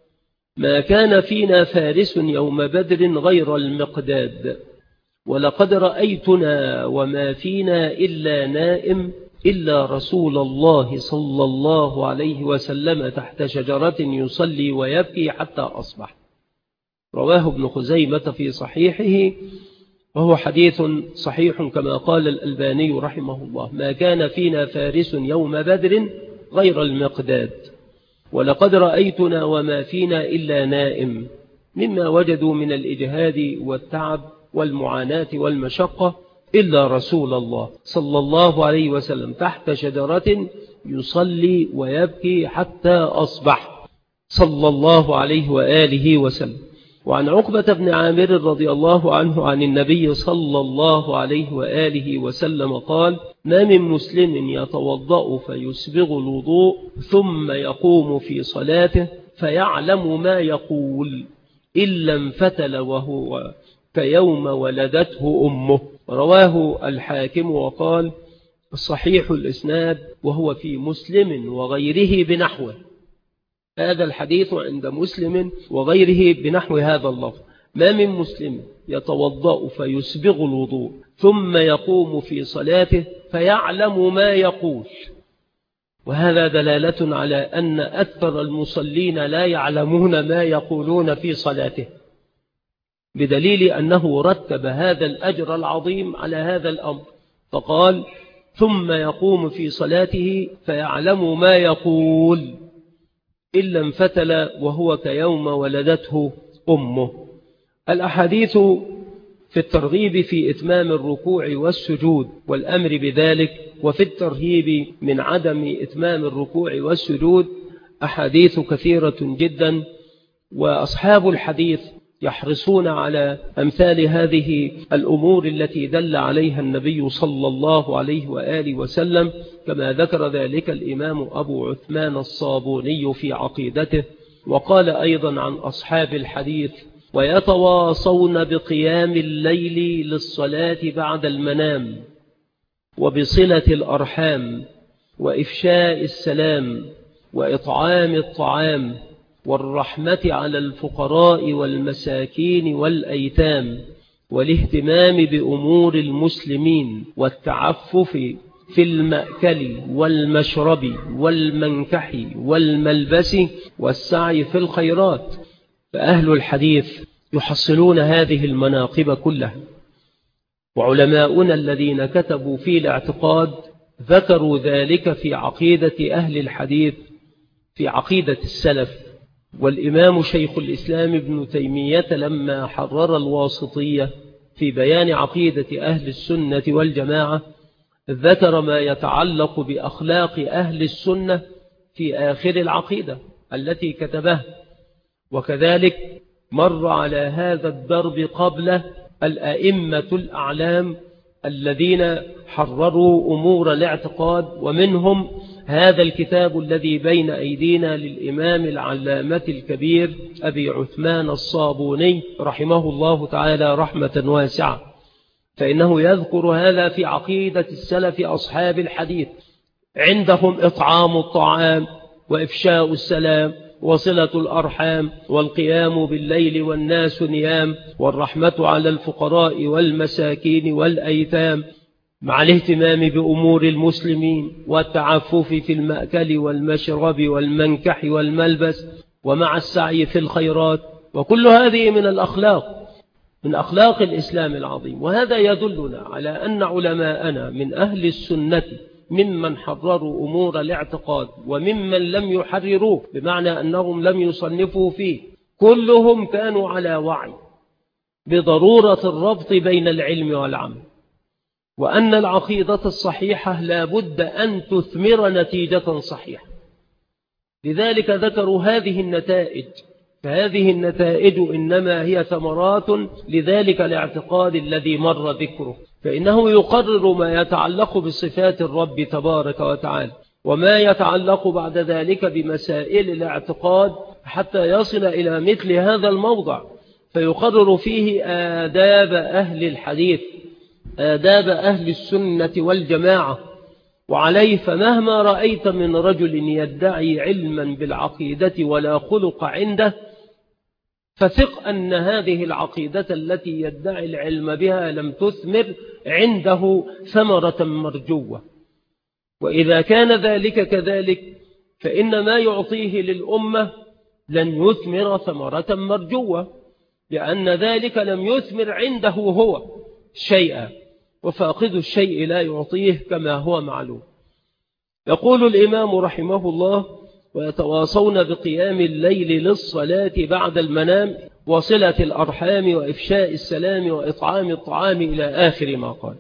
A: ما كان فينا فارس يوم بدر غير المقداد، ولقد رأيتنا وما فينا إلا نائم إلا رسول الله صلى الله عليه وسلم تحت شجرة يصلي ويبكي حتى أصبح. رواه ابن خزيمة في صحيحه، وهو حديث صحيح كما قال الألباني رحمه الله. ما كان فينا فارس يوم بدر غير المقداد، ولقد رأيتنا وما فينا إلا نائم، مما وجدوا من الإجهاد والتعب والمعاناة والمشقة، إلا رسول الله صلى الله عليه وسلم تحت شجرة يصلي ويبكي حتى أصبح صلى الله عليه وآله وسلم. وعن عقبة بن عامر رضي الله عنه عن النبي صلى الله عليه وآله وسلم قال: ما من مسلم يتوضأ فيسبغ الوضوء ثم يقوم في صلاته فيعلم ما يقول إلا انفتل وهو كيوم ولدته أمه. رواه الحاكم وقال: الصحيح الإسناد، وهو في مسلم وغيره بنحوه. هذا الحديث عند مسلم وغيره بنحو هذا اللفظ: ما من مسلم يتوضأ فيسبغ الوضوء ثم يقوم في صلاته فيعلم ما يقول. وهذا دلالة على أن أكثر المصلين لا يعلمون ما يقولون في صلاته، بدليل أنه رتب هذا الأجر العظيم على هذا الأمر، فقال: ثم يقوم في صلاته فيعلم ما يقول إلا انفتل وهو كيوم ولدته أمه. الأحاديث في الترغيب في إتمام الركوع والسجود والأمر بذلك، وفي الترهيب من عدم إتمام الركوع والسجود أحاديث كثيرة جدا. وأصحاب الحديث يحرصون على أمثال هذه الأمور التي دل عليها النبي صلى الله عليه وآله وسلم، كما ذكر ذلك الإمام أبو عثمان الصابوني في عقيدته. وقال أيضا عن أصحاب الحديث: ويتواصون بقيام الليل للصلاة بعد المنام، وبصلة الأرحام، وإفشاء السلام، وإطعام الطعام، والرحمة على الفقراء والمساكين والأيتام، والاهتمام بأمور المسلمين، والتعفف في المأكل والمشرب والمنكح والملبس، والسعي في الخيرات. فأهل الحديث يحصلون هذه المناقب كلها. وعلماؤنا الذين كتبوا في الاعتقاد ذكروا ذلك في عقيدة أهل الحديث، في عقيدة السلف. والإمام شيخ الإسلام ابن تيمية لما حرر الواسطية في بيان عقيدة أهل السنة والجماعة ذكر ما يتعلق بأخلاق أهل السنة في آخر العقيدة التي كتبها. وكذلك مر على هذا الدرب قبل الأئمة الأعلام الذين حرروا أمور الاعتقاد، ومنهم هذا الكتاب الذي بين أيدينا للإمام العلامة الكبير أبي عثمان الصابوني رحمه الله تعالى رحمة واسعة، فإنه يذكر هذا في عقيدة السلف أصحاب الحديث. عندهم إطعام الطعام، وإفشاء السلام، وصلة الأرحام، والقيام بالليل والناس نيام، والرحمة على الفقراء والمساكين والأيتام، مع الاهتمام بأمور المسلمين، والتعفف في المأكل والمشرب والمنكح والملبس، ومع السعي في الخيرات. وكل هذه من الأخلاق، من أخلاق الإسلام العظيم. وهذا يدلنا على أن علماءنا من أهل السنة ممن حرروا أمور الاعتقاد وممن لم يحرروه، بمعنى أنهم لم يصنفوا فيه، كلهم كانوا على وعي بضرورة الربط بين العلم والعمل، وأن العقيدة الصحيحة لا بد أن تثمر نتيجة صحيحة. لذلك ذكروا هذه النتائج، فهذه النتائج إنما هي ثمرات لذلك الاعتقاد الذي مر ذكره، فإنه يقرر ما يتعلق بصفات الرب تبارك وتعالى، وما يتعلق بعد ذلك بمسائل الاعتقاد حتى يصل إلى مثل هذا الموضع، فيقرر فيه آداب أهل الحديث، آداب أهل السنة والجماعة. وعليه فمهما رأيت من رجل يدعي علما بالعقيدة ولا خلق عنده، فثق أن هذه العقيدة التي يدعي العلم بها لم تثمر عنده ثمرة مرجوة. وإذا كان ذلك كذلك فإن ما يعطيه للأمة لن يثمر ثمرة مرجوة، لأن ذلك لم يثمر عنده هو شيئا، وفاقد الشيء لا يعطيه كما هو معلوم. يقول الإمام رحمه الله: ويتواصون بقيام الليل للصلاة بعد المنام، وصلة الأرحام، وإفشاء السلام، وإطعام الطعام، إلى آخر ما قال.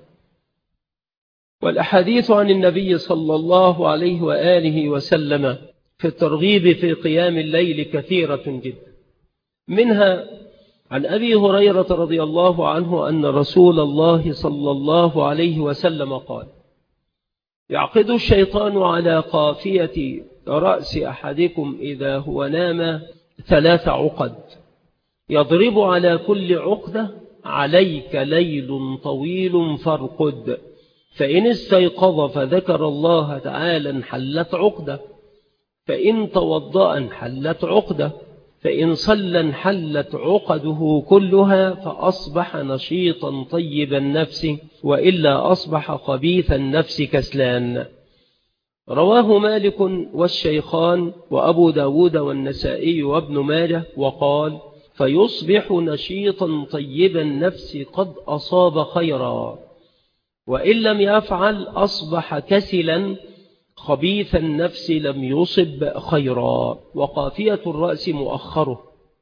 A: والأحاديث عن النبي صلى الله عليه وآله وسلم في الترغيب في قيام الليل كثيرة جدا. منها عن أبي هريرة رضي الله عنه أن رسول الله صلى الله عليه وسلم قال: يعقد الشيطان على قافية رأس أحدكم إذا هو نام 3 عقد، يضرب على كل عقدة: عليك ليل طويل فارقد، فإن استيقظ فذكر الله تعالى انحلت عقدة، فإن توضأ انحلت عقدة، فإن صلى انحلت عقده كلها، فأصبح نشيطا طيب النفس، وإلا أصبح خبيث النفس كسلان. رواه مالك والشيخان وأبو داود والنسائي وابن ماجه، وقال: فيصبح نشيطا طيب النفس قد أصاب خيرا، وإن لم يفعل أصبح كسلا خبيث النفس لم يصب خيرا. وقافية الرأس مؤخره،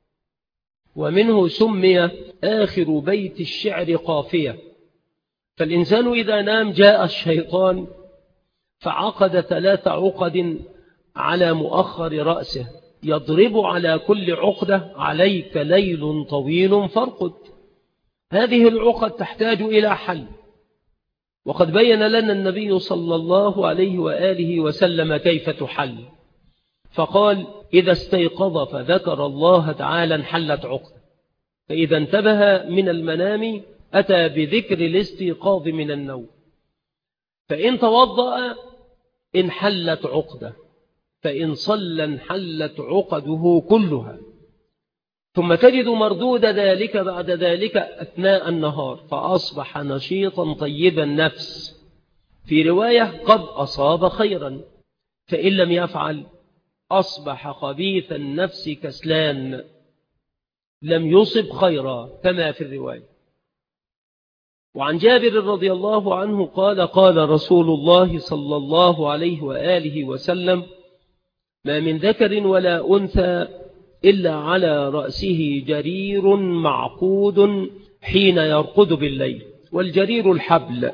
A: ومنه سمي آخر بيت الشعر قافية. فالإنسان إذا نام جاء الشيطان فعقد 3 عقد على مؤخر رأسه، يضرب على كل عقدة عليك ليل طويل فارقد. هذه العقد تحتاج إلى حل، وقد بين لنا النبي صلى الله عليه وآله وسلم كيف تحل، فقال إذا استيقظ فذكر الله تعالى انحلت عقدة، فإذا انتبه من المنام أتى بذكر الاستيقاظ من النوم، فإن توضأ انحلت عقدة، فإن صلى انحلت عقده كلها. ثم تجد مردود ذلك بعد ذلك أثناء النهار، فأصبح نشيطا طيب النفس، في رواية قد أصاب خيرا، فإن لم يفعل أصبح خبيث النفس كسلان لم يصب خيرا كما في الرواية. وعن جابر رضي الله عنه قال قال رسول الله صلى الله عليه وآله وسلم ما من ذكر ولا أنثى إلا على رأسه جرير معقود حين يرقد بالليل، والجرير الحبل.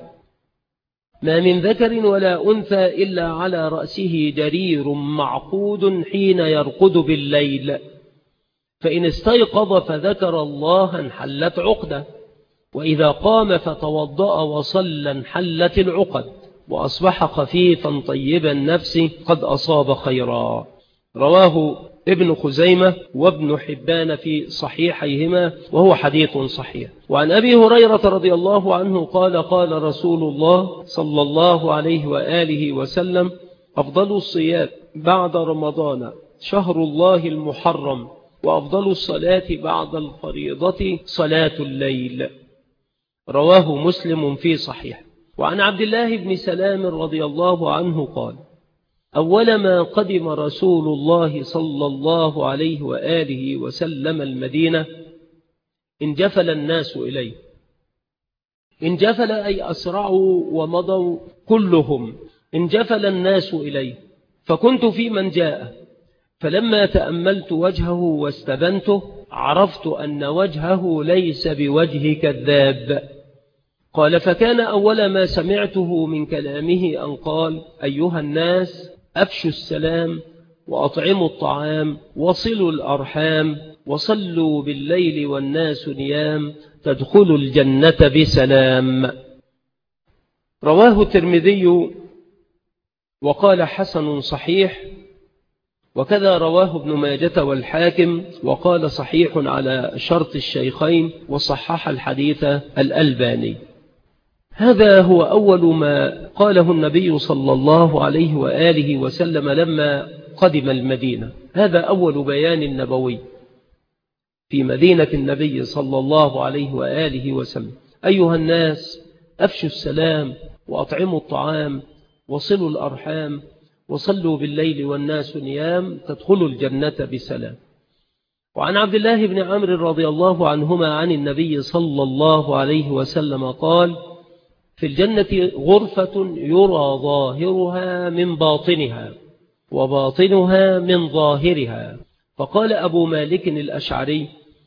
A: ما من ذكر ولا أنثى إلا على رأسه جرير معقود حين يرقد بالليل، فإن استيقظ فذكر الله انحلت عقدة، وإذا قام فتوضأ وصلى انحلت العقد، وأصبح خفيفا طيب النفس قد أصاب خيرا. رواه ابن خزيمة وابن حبان في صحيحيهما، وهو حديث صحيح. وعن أبي هريرة رضي الله عنه قال قال رسول الله صلى الله عليه وآله وسلم أفضل الصيام بعد رمضان شهر الله المحرم، وأفضل الصلاة بعد الفريضة صلاة الليل. رواه مسلم في صحيح. وعن عبد الله بن سلام رضي الله عنه قال أول ما قدم رسول الله صلى الله عليه وآله وسلم المدينة انجفل الناس إليه. انجفل أي أسرعوا ومضوا كلهم، انجفل الناس إليه، فكنت في من جاء، فلما تأملت وجهه واستبنته عرفت أن وجهه ليس بوجه كذاب. قال فكان أول ما سمعته من كلامه أن قال أيها الناس أفشوا السلام وأطعموا الطعام وصلوا الأرحام وصلوا بالليل والناس نيام تدخلوا الجنة بسلام. رواه الترمذي وقال حسن صحيح، وكذا رواه ابن ماجة والحاكم وقال صحيح على شرط الشيخين، وصحح الحديث الألباني. هذا هو أول ما قاله النبي صلى الله عليه وآله وسلم لما قدم المدينة، هذا أول بيان نبوي في مدينة النبي صلى الله عليه وآله وسلم. أيها الناس أفشوا السلام وأطعموا الطعام وصلوا الأرحام وصلوا بالليل والناس نيام تدخلوا الجنة بسلام. وعن عبد الله بن عمرو رضي الله عنهما عن النبي صلى الله عليه وسلم قال في الجنة غرفة يرى ظاهرها من باطنها وباطنها من ظاهرها. فقال أبو مالك الأشعري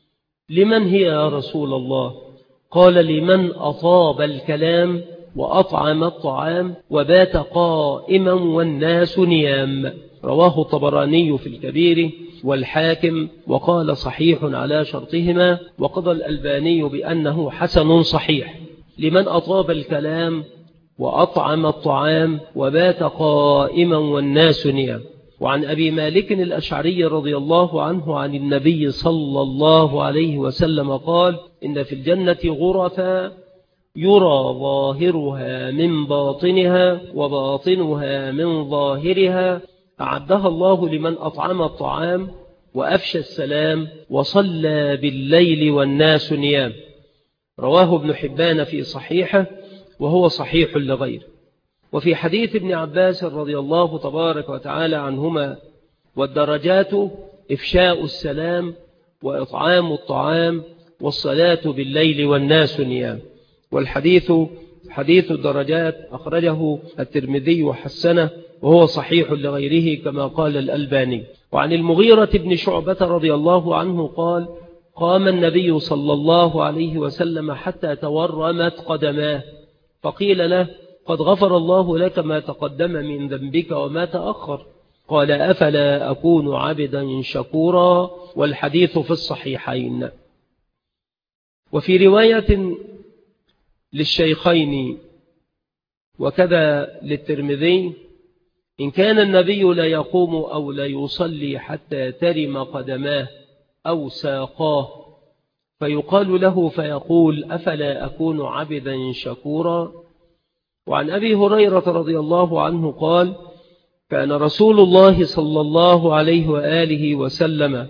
A: لمن هي يا رسول الله؟ قال لمن أطاب الكلام وأطعم الطعام وبات قائما والناس نيام. رواه الطبراني في الكبير والحاكم وقال صحيح على شرطهما، وقضى الألباني بأنه حسن صحيح. لمن أطاب الكلام وأطعم الطعام وبات قائما والناس نيام. وعن أبي مالك الأشعري رضي الله عنه عن النبي صلى الله عليه وسلم قال إن في الجنة غرفا يرى ظاهرها من باطنها وباطنها من ظاهرها أعدها الله لمن أطعم الطعام وأفشى السلام وصلى بالليل والناس نيام. رواه ابن حبان في صحيحه وهو صحيح لغيره. وفي حديث ابن عباس رضي الله تبارك وتعالى عنهما والدرجات إفشاء السلام وإطعام الطعام والصلاة بالليل والناس نيام. والحديث حديث الدرجات أخرجه الترمذي وحسنه وهو صحيح لغيره كما قال الألباني. وعن المغيرة بن شعبة رضي الله عنه قال قام النبي صلى الله عليه وسلم حتى تورمت قدماه، فقيل له قد غفر الله لك ما تقدم من ذنبك وما تأخر. قال أفلا أكون عبدا شكورا، والحديث في الصحيحين. وفي رواية للشيخين وكذا للترمذي: إن كان النبي لا يقوم أو لا يصلي حتى ترم قدماه أو ساقاه، فيقال له فيقول أفلا أكون عبدا شكورا. وعن أبي هريرة رضي الله عنه قال: كان رسول الله صلى الله عليه وآله وسلم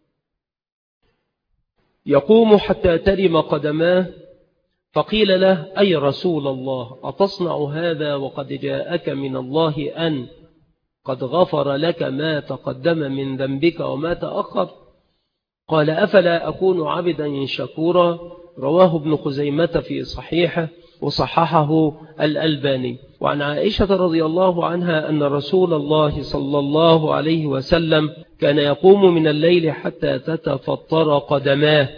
A: يقوم حتى ترم قدماه، فقيل له: أي رسول الله، أتصنع هذا وقد جاءك من الله أن قد غفر لك ما تقدم من ذنبك وما تأخر؟ قال: أفلا أكون عبدا شكورا. رواه ابن خزيمة في صحيحه وصححه الألباني. وعن عائشة رضي الله عنها أن رسول الله صلى الله عليه وسلم كان يقوم من الليل حتى تتفطر قدماه،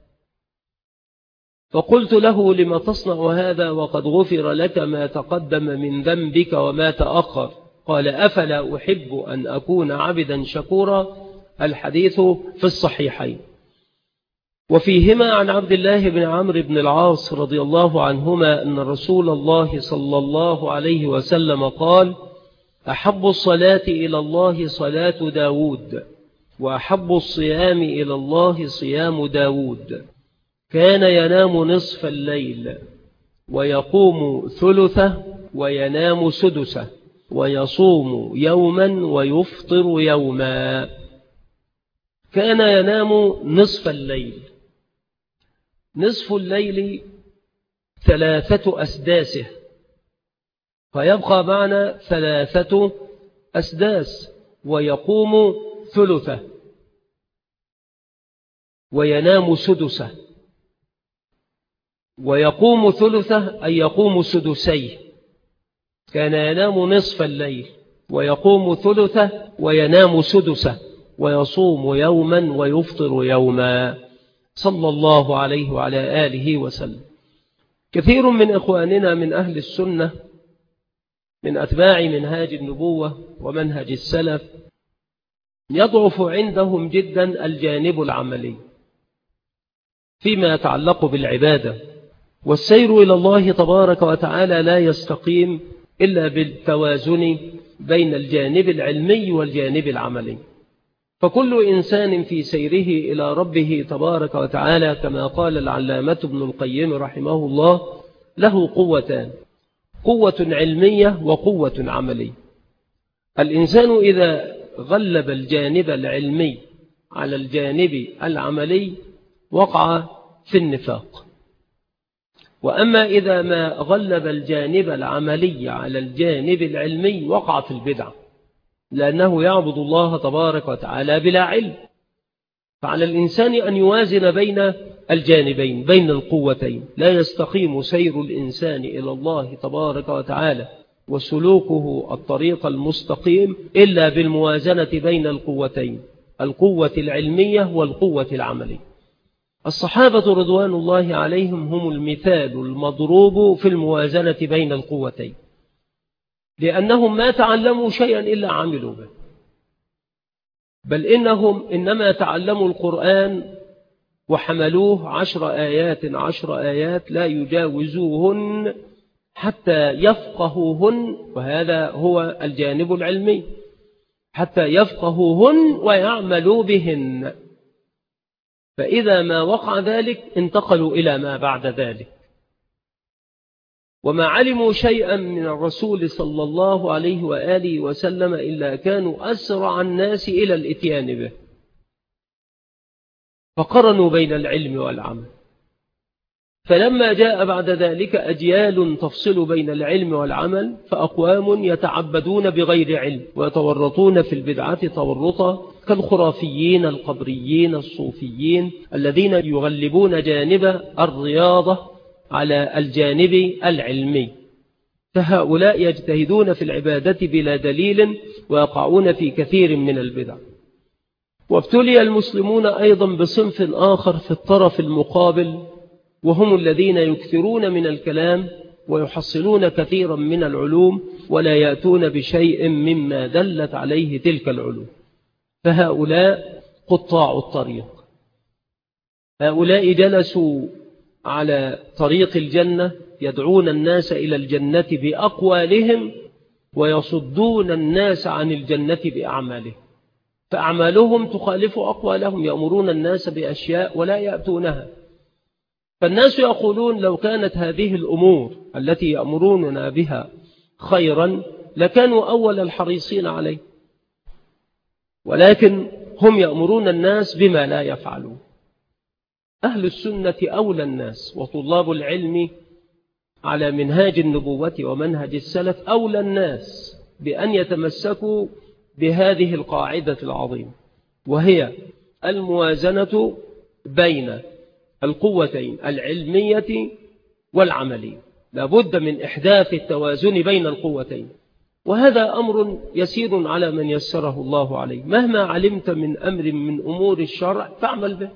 A: فقلت له: لما تصنع هذا وقد غفر لك ما تقدم من ذنبك وما تأخر؟ قال: أفلا أحب أن أكون عبدا شكورا. الحديث في الصحيحين. وفيهما عن عبد الله بن عمرو بن العاص رضي الله عنهما أن رسول الله صلى الله عليه وسلم قال: أحب الصلاة إلى الله صلاة داود، وأحب الصيام إلى الله صيام داود. كان ينام نصف الليل ويقوم ثلثه وينام سدسه ويصوم يوما ويفطر يوما. كان ينام نصف الليل. نصف الليل 3 أسداسه، فيبقى معنا 3 أسداس. ويقوم ثلثه وينام سدسه. ويقوم ثلثه أي يقوم سدسيه. كان ينام نصف الليل ويقوم ثلثه وينام سدسه ويصوم يوما ويفطر يوما، صلى الله عليه وعلى آله وسلم. كثير من إخواننا من أهل السنة من أتباع منهاج النبوة ومنهج السلف يضعف عندهم جدا الجانب العملي فيما يتعلق بالعبادة، والسير إلى الله تبارك وتعالى لا يستقيم إلا بالتوازن بين الجانب العلمي والجانب العملي. فكل إنسان في سيره إلى ربه تبارك وتعالى كما قال العلامة ابن القيم رحمه الله له قوتان: قوة علمية وقوة عملية. الإنسان إذا غلب الجانب العلمي على الجانب العملي وقع في النفاق، وأما إذا ما غلب الجانب العملي على الجانب العلمي وقع في البدعة، لأنه يعبد الله تبارك وتعالى بلا علم. فعلى الإنسان أن يوازن بين الجانبين، بين القوتين. لا يستقيم سير الإنسان إلى الله تبارك وتعالى وسلوكه الطريق المستقيم إلا بالموازنة بين القوتين، القوة العلمية والقوة العملية. الصحابة رضوان الله عليهم هم المثال المضروب في الموازنة بين القوتين، لأنهم ما تعلموا شيئا إلا عملوا به، بل إنهم إنما تعلموا القرآن وحملوه 10 آيات لا يجاوزوهن حتى يفقهوهن، وهذا هو الجانب العلمي، حتى يفقهوهن ويعملوا بهن. فإذا ما وقع ذلك انتقلوا إلى ما بعد ذلك، وما علموا شيئا من الرسول صلى الله عليه وآله وسلم إلا كانوا أسرع الناس إلى الإتيان به، فقرنوا بين العلم والعمل. فلما جاء بعد ذلك أجيال تفصل بين العلم والعمل، فأقوام يتعبدون بغير علم ويتورطون في البدعة تورطا كالخرافيين القبريين الصوفيين الذين يغلبون جانب الرياضة على الجانب العلمي. فهؤلاء يجتهدون في العبادة بلا دليل ويقعون في كثير من البدع. وابتلي المسلمون أيضا بصنف آخر في الطرف المقابل، وهم الذين يكثرون من الكلام ويحصلون كثيرا من العلوم ولا يأتون بشيء مما دلت عليه تلك العلوم. فهؤلاء قطاع الطريق، هؤلاء جلسوا على طريق الجنة يدعون الناس إلى الجنة بأقوالهم ويصدون الناس عن الجنة بأعمالهم، فأعمالهم تخالف أقوالهم، يأمرون الناس بأشياء ولا يأتونها. فالناس يقولون لو كانت هذه الأمور التي يأمروننا بها خيرا لكانوا أول الحريصين عليه، ولكن هم يأمرون الناس بما لا يفعلون. أهل السنة أولى الناس، وطلاب العلم على منهاج النبوة ومنهج السلف أولى الناس بأن يتمسكوا بهذه القاعدة العظيمة، وهي الموازنة بين القوتين العلمية والعملية. لابد من إحداث التوازن بين القوتين، وهذا أمر يسير على من يسره الله عليه. مهما علمت من أمر من أمور الشرع فاعمل به.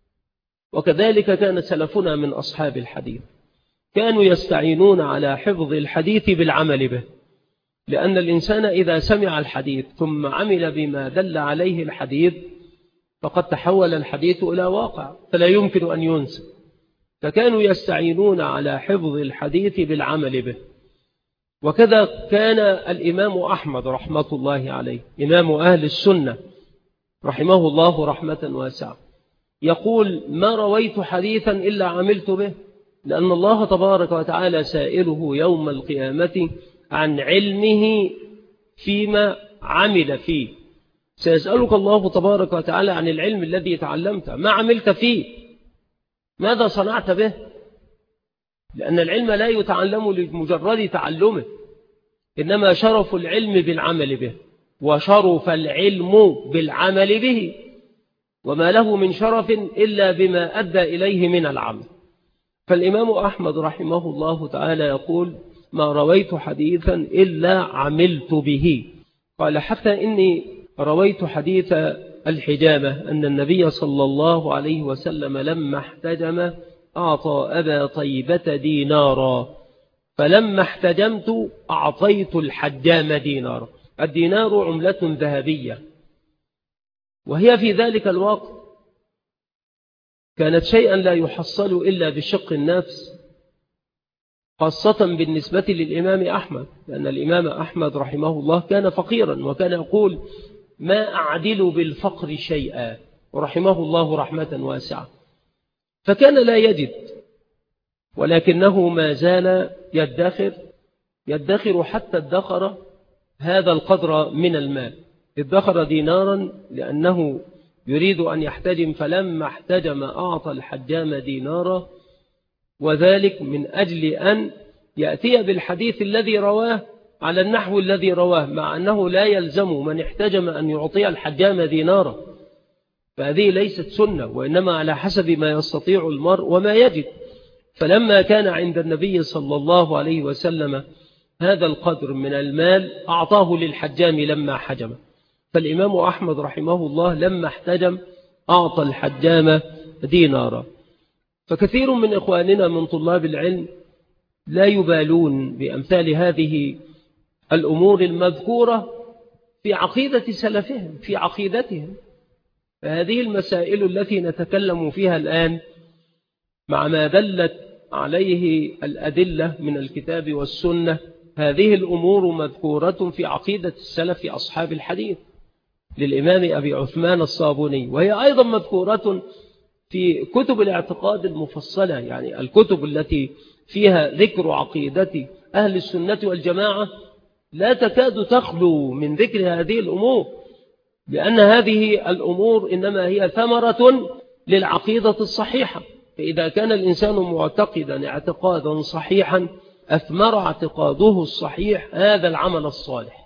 A: وكذلك كان سلفنا من أصحاب الحديث، كانوا يستعينون على حفظ الحديث بالعمل به، لأن الإنسان إذا سمع الحديث ثم عمل بما دل عليه الحديث فقد تحول الحديث إلى واقع فلا يمكن أن ينسى. فكانوا يستعينون على حفظ الحديث بالعمل به. وكذا كان الإمام أحمد رحمة الله عليه إمام أهل السنة رحمه الله رحمة واسعة يقول: ما رويت حديثا إلا عملت به، لأن الله تبارك وتعالى سائله يوم القيامة عن علمه فيما عمل فيه. سيسألك الله تبارك وتعالى عن العلم الذي تعلمته، ما عملت فيه، ماذا صنعت به؟ لأن العلم لا يتعلم لمجرد تعلمه، إنما شرف العلم بالعمل به، وشرف العلم بالعمل به، وما له من شرف إلا بما أدى إليه من العمل. فالإمام أحمد رحمه الله تعالى يقول: ما رويت حديثا إلا عملت به. قال: حتى إني رويت حديث الحجامة أن النبي صلى الله عليه وسلم لما احتجم أعطى أبا طيبة دينارا، فلما احتجمت أعطيت الحجام دينارا. الدينار عملة ذهبية، وهي في ذلك الوقت كانت شيئا لا يحصل إلا بشق النفس، خاصة بالنسبة للإمام أحمد، لأن الإمام أحمد رحمه الله كان فقيرا، وكان يقول: ما أعدل بالفقر شيئا، ورحمه الله رحمة واسعة. فكان لا يجد، ولكنه ما زال يدخر حتى ادخر هذا القدر من المال. ادخر دينارا لأنه يريد أن يحتجم، فلما احتجم أعطى الحجام دينارا، وذلك من أجل أن يأتي بالحديث الذي رواه على النحو الذي رواه، مع أنه لا يلزم من احتجم أن يعطي الحجام دينارا، فهذه ليست سنة، وإنما على حسب ما يستطيع المرء وما يجد. فلما كان عند النبي صلى الله عليه وسلم هذا القدر من المال أعطاه للحجام لما حجم. فالإمام أحمد رحمه الله لما احتجم أعطى الحجام دينارا. فكثير من إخواننا من طلاب العلم لا يبالون بأمثال هذه الأمور المذكورة في عقيدة سلفهم، في عقيدتهم. فهذه المسائل التي نتكلم فيها الآن مع ما دلت عليه الأدلة من الكتاب والسنة، هذه الأمور مذكورة في عقيدة السلف أصحاب الحديث للإمام أبي عثمان الصابوني، وهي أيضا مذكورة في كتب الاعتقاد المفصلة، يعني الكتب التي فيها ذكر عقيدة أهل السنة والجماعة لا تكاد تخلو من ذكر هذه الأمور، لأن هذه الأمور إنما هي ثمرة للعقيدة الصحيحة. فإذا كان الإنسان معتقدا اعتقادا صحيحا أثمر اعتقاده الصحيح هذا العمل الصالح.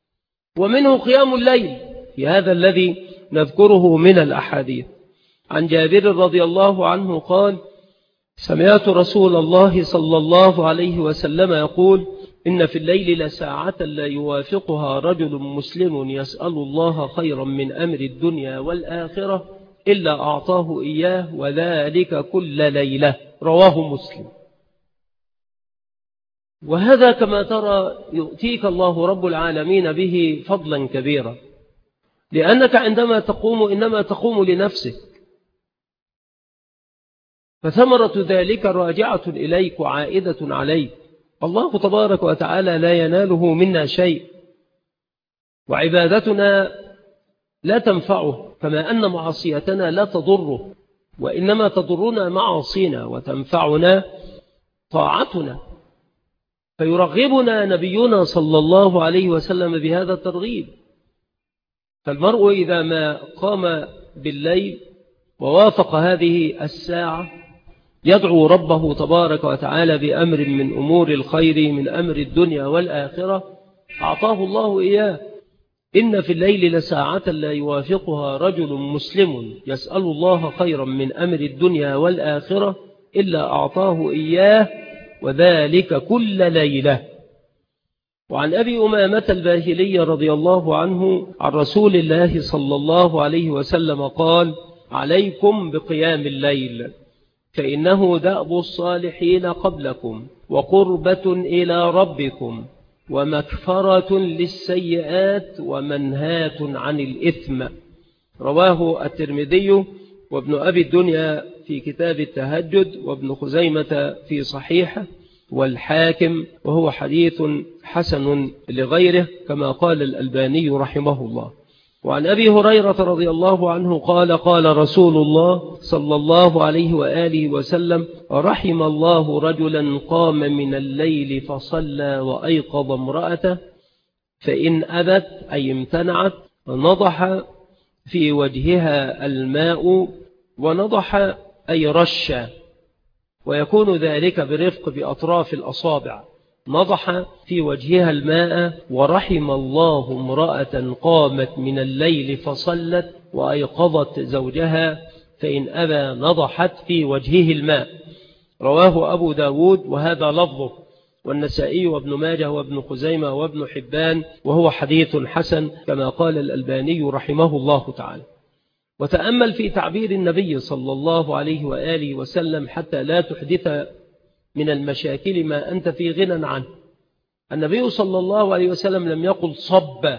A: ومنه قيام الليل في هذا الذي نذكره من الأحاديث. عن جابر رضي الله عنه قال: سمعت رسول الله صلى الله عليه وسلم يقول: إن في الليل لساعة لا يوافقها رجل مسلم يسأل الله خيرا من أمر الدنيا والآخرة إلا أعطاه إياه، وذلك كل ليلة. رواه مسلم. وهذا كما ترى يؤتيك الله رب العالمين به فضلا كبيرا، لأنك عندما تقوم إنما تقوم لنفسك، فثمرة ذلك راجعة إليك وعائدة عليك. الله تبارك وتعالى لا يناله منا شيء، وعبادتنا لا تنفعه، كما أن معصيتنا لا تضره، وإنما تضرنا معاصينا وتنفعنا طاعتنا. فيرغبنا نبينا صلى الله عليه وسلم بهذا الترغيب. فالمرء إذا ما قام بالليل ووافق هذه الساعة يدعو ربه تبارك وتعالى بأمر من أمور الخير من أمر الدنيا والآخرة أعطاه الله إياه. إن في الليل لساعة لا يوافقها رجل مسلم يسأل الله خيرا من أمر الدنيا والآخرة إلا أعطاه إياه، وذلك كل ليلة. وعن أبي أمامة الباهلي رضي الله عنه عن رسول الله صلى الله عليه وسلم قال: عليكم بقيام الليل، فإنه دأب الصالحين قبلكم، وقربة إلى ربكم، ومكفرة للسيئات، ومنهاة عن الإثم. رواه الترمذي وابن أبي الدنيا في كتاب التهجد، وابن خزيمة في صحيحه، والحاكم، وهو حديث حسن لغيره كما قال الألباني رحمه الله. وعن أبي هريرة رضي الله عنه قال: قال رسول الله صلى الله عليه وآله وسلم: رحم الله رجلا قام من الليل فصلى وأيقظ امرأته، فإن أبت أي امتنعت نضح في وجهها الماء، ونضح أي رش، ويكون ذلك برفق بأطراف الأصابع، نضح في وجهها الماء. ورحم الله امرأة قامت من الليل فصلت وأيقظت زوجها، فإن أبى نضحت في وجهه الماء. رواه أبو داود وهذا لفظه، والنسائي وابن ماجه وابن خزيمة وابن حبان، وهو حديث حسن كما قال الألباني رحمه الله تعالى. وتأمل في تعبير النبي صلى الله عليه وآله وسلم حتى لا تحدث من المشاكل ما أنت في غنى عنه. النبي صلى الله عليه وسلم لم يقل صب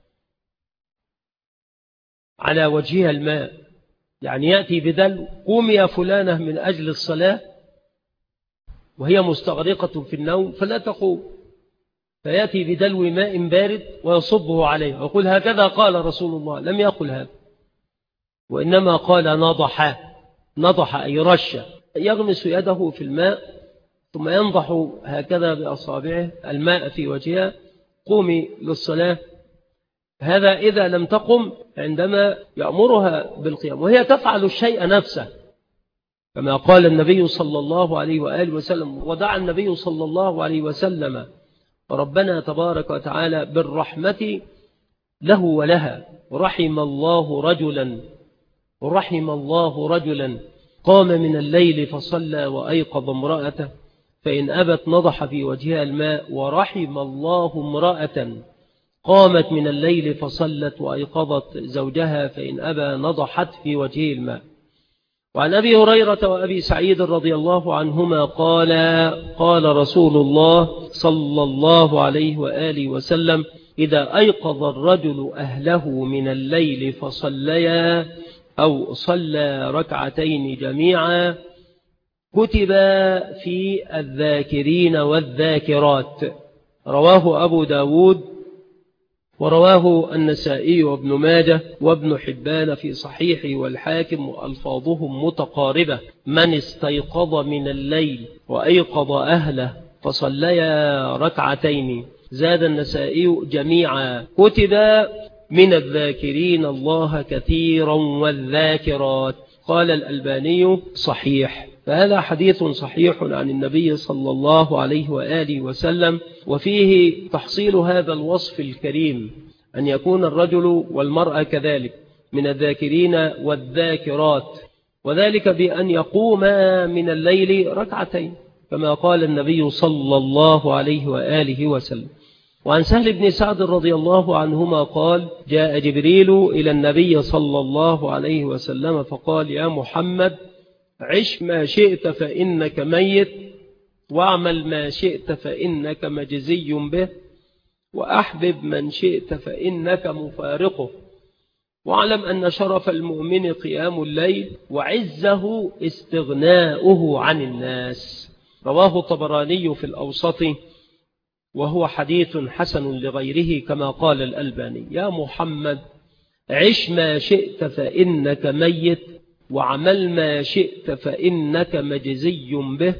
A: على وجهها الماء، يعني يأتي بدلو: قوم يا فلانة من أجل الصلاة، وهي مستغرقة في النوم فلا تقوم، فيأتي بدلو ماء بارد ويصبه عليه ويقول: هكذا قال رسول الله. لم يقل هذا، وإنما قال نضح أي رش، يغمس يده في الماء ثم ينضح هكذا بأصابعه الماء في وجهها: قومي للصلاة. هذا إذا لم تقم عندما يأمرها بالقيام، وهي تفعل الشيء نفسه كما قال النبي صلى الله عليه وآله وسلم. ودعا النبي صلى الله عليه وسلم ربنا تبارك وتعالى بالرحمة له ولها: رحم الله رجلا قام من الليل فصلى وأيقظ امرأته، فإن أبت نضح في وجهها الماء. ورحم الله امرأة قامت من الليل فصلت وأيقظت زوجها، فإن أبى نضحت في وجهه الماء. وعن أبي هريرة وأبي سعيد رضي الله عنهما قال: قال رسول الله صلى الله عليه وآله وسلم: إذا أيقظ الرجل أهله من الليل فصليا أو صلى ركعتين جميعا كتب في الذاكرين والذاكرات. رواه أبو داود ورواه النسائي وابن ماجه وابن حبان في صحيحه، والحاكم، وألفاظهم متقاربة: من استيقظ من الليل وأيقظ أهله فصليا ركعتين. زاد النسائي جميعا كتب من الذاكرين الله كثيرا والذاكرات. قال الألباني صحيح. فهذا حديث صحيح عن النبي صلى الله عليه وآله وسلم، وفيه تحصيل هذا الوصف الكريم: أن يكون الرجل والمرأة كذلك من الذاكرين والذاكرات، وذلك بأن يقوم من الليل ركعتين كما قال النبي صلى الله عليه وآله وسلم. وعن سهل بن سعد رضي الله عنهما قال: جاء جبريل إلى النبي صلى الله عليه وسلم فقال: يا محمد، عش ما شئت فإنك ميت، واعمل ما شئت فإنك مجزي به، وأحبب من شئت فإنك مفارقه، واعلم أن شرف المؤمن قيام الليل، وعزه استغناؤه عن الناس. رواه الطبراني في الأوسط، وهو حديث حسن لغيره كما قال الألباني. يا محمد، عش ما شئت فإنك ميت، وعمل ما شئت فإنك مجزي به،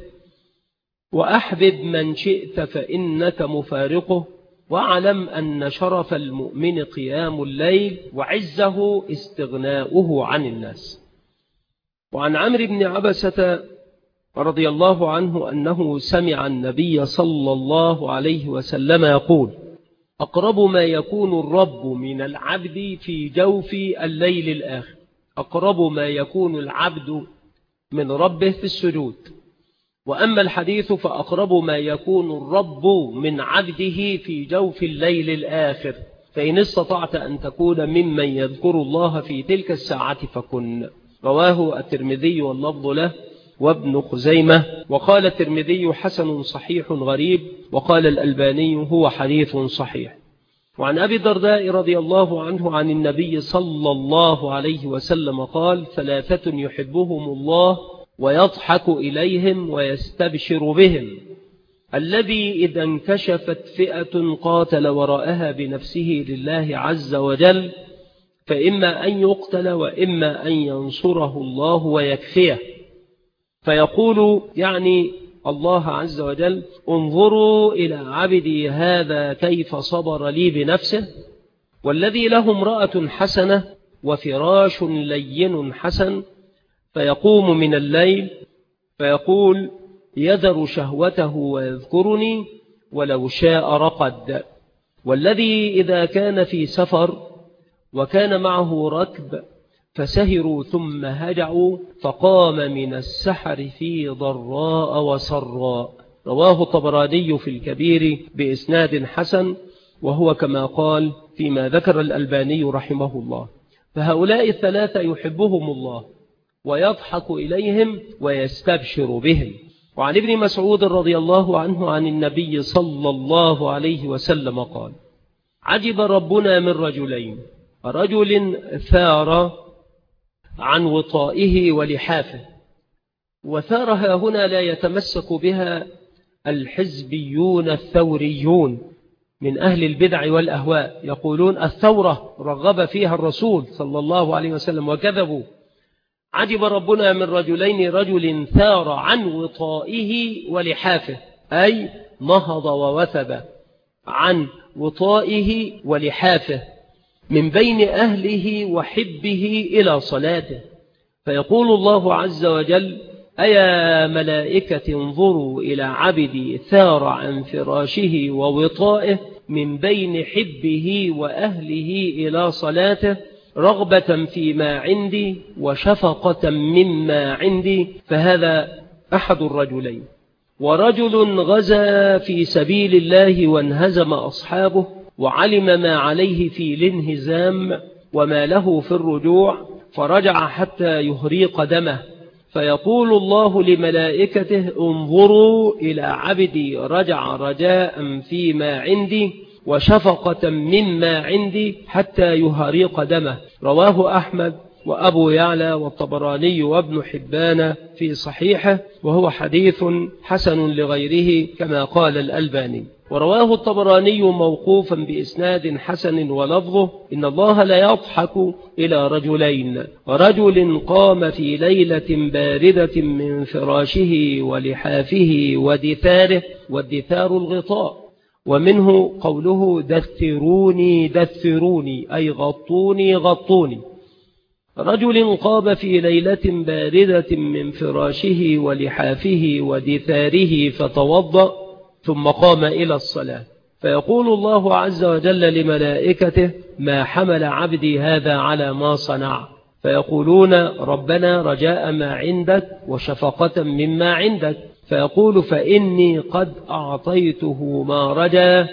A: وأحبب من شئت فإنك مفارقه، واعلم أن شرف المؤمن قيام الليل، وعزه استغناؤه عن الناس. وعن عمرو بن عبسة رضي الله عنه أنه سمع النبي صلى الله عليه وسلم يقول: أقرب ما يكون الرب من العبد في جوف الليل الآخر. أقرب ما يكون العبد من ربه في السجود. وأما الحديث فأقرب ما يكون الرب من عبده في جوف الليل الآخر، فإن استطعت أن تكون ممن يذكر الله في تلك الساعة فكن. رواه الترمذي واللفظ له وابن خزيمة. وقال الترمذي: حسن صحيح غريب. وقال الألباني: هو حديث صحيح. وعن أبي الدرداء رضي الله عنه عن النبي صلى الله عليه وسلم قال: ثلاثة يحبهم الله ويضحك إليهم ويستبشر بهم: الذي إذا انكشفت فئة قاتل وراءها بنفسه لله عز وجل، فإما أن يقتل وإما أن ينصره الله ويكفيه، فيقول يعني الله عز وجل: انظروا إلى عبدي هذا كيف صبر لي بنفسه. والذي له امرأة حسنة وفراش لين حسن، فيقوم من الليل فيقول: يذر شهوته ويذكرني ولو شاء رقد. والذي إذا كان في سفر وكان معه ركب فسهروا ثم هجعوا، فقام من السحر في ضراء وسراء. رواه الطبراني في الكبير بإسناد حسن، وهو كما قال فيما ذكر الألباني رحمه الله. فهؤلاء الثلاثة يحبهم الله ويضحك إليهم ويستبشر بهم. وعن ابن مسعود رضي الله عنه عن النبي صلى الله عليه وسلم قال: عجب ربنا من رجلين: رجل ثار عن وطائه ولحافه. وثارها هنا لا يتمسك بها الحزبيون الثوريون من أهل البدع والأهواء، يقولون الثورة رغب فيها الرسول صلى الله عليه وسلم وكذبوا. عجب ربنا من رجلين: رجل ثار عن وطائه ولحافه، أي نهض ووثب عن وطائه ولحافه من بين أهله وحبه إلى صلاته، فيقول الله عز وجل: أيا ملائكة انظروا إلى عبدي ثار عن فراشه ووطائه من بين حبه وأهله إلى صلاته، رغبة فيما عندي وشفقة مما عندي. فهذا أحد الرجلين. ورجل غزا في سبيل الله وانهزم أصحابه وعلم ما عليه في الانهزام وما له في الرجوع، فرجع حتى يهريق دمه، فيقول الله لملائكته: انظروا إلى عبدي رجع رجاء فيما عندي وشفقة مما عندي حتى يهريق دمه. رواه أحمد وأبو يعلى والطبراني وابن حبان في صحيحه، وهو حديث حسن لغيره كما قال الألباني. ورواه الطبراني موقوفا بإسناد حسن ولفظه: إن الله لا يضحك إلى رجلين: رجل قام في ليلة باردة من فراشه ولحافه ودثاره، والدثار الغطاء. ومنه قوله: دثروني دثروني، أي غطوني غطوني. رجل قام في ليلة باردة من فراشه ولحافه ودثاره فتوضأ ثم قام إلى الصلاة، فيقول الله عز وجل لملائكته: ما حمل عبدي هذا على ما صنع؟ فيقولون: ربنا رجاء ما عندك وشفقة مما عندك. فيقول: فإني قد أعطيته ما رجا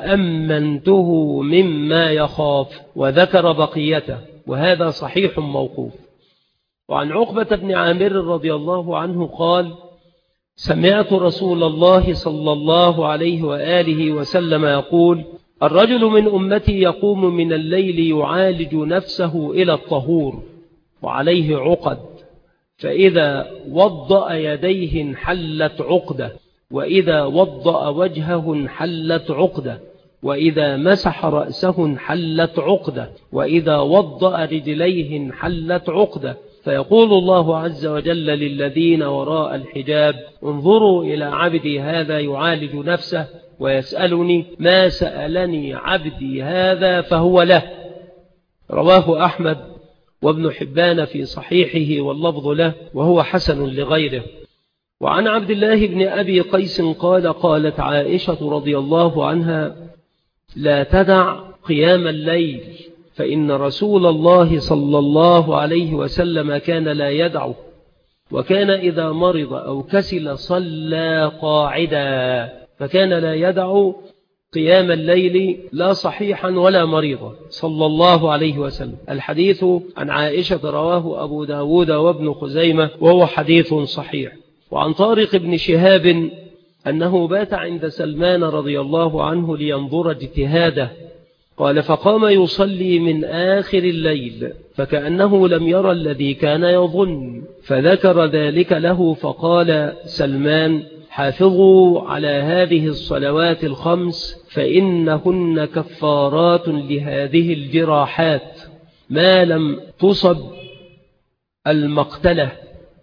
A: وأمنته مما يخاف. وذكر بقيته، وهذا صحيح موقوف. وعن عقبة بن عامر رضي الله عنه قال: سمعت رسول الله صلى الله عليه وآله وسلم يقول: الرجل من أمتي يقوم من الليل يعالج نفسه إلى الطهور وعليه عقد، فإذا وضأ يديه انحلت عقدة، وإذا وضأ وجهه انحلت عقدة، وإذا مسح رأسه انحلت عقدة، وإذا وضأ رجليه انحلت عقدة. فيقول الله عز وجل للذين وراء الحجاب: انظروا إلى عبدي هذا يعالج نفسه ويسألني ما سألني عبدي هذا فهو له. رواه أحمد وابن حبان في صحيحه واللفظ له، وهو حسن لغيره. وعن عبد الله بن أبي قيس قال: قالت عائشة رضي الله عنها: لا تدع قيام الليل، فإن رسول الله صلى الله عليه وسلم كان لا يدعه، وكان إذا مرض أو كسل صلى قاعدا، فكان لا يدع قيام الليل لا صحيحا ولا مريضا صلى الله عليه وسلم. الحديث عن عائشة رواه أبو داود وابن خزيمة، وهو حديث صحيح. وعن طارق بن شهاب أنه بات عند سلمان رضي الله عنه لينظر اجتهاده، قال: فقام يصلي من آخر الليل فكأنه لم يرى الذي كان يظن، فذكر ذلك له، فقال سلمان: حافظوا على هذه الصلوات الخمس فإنهن كفارات لهذه الجراحات ما لم تصب المقتلة،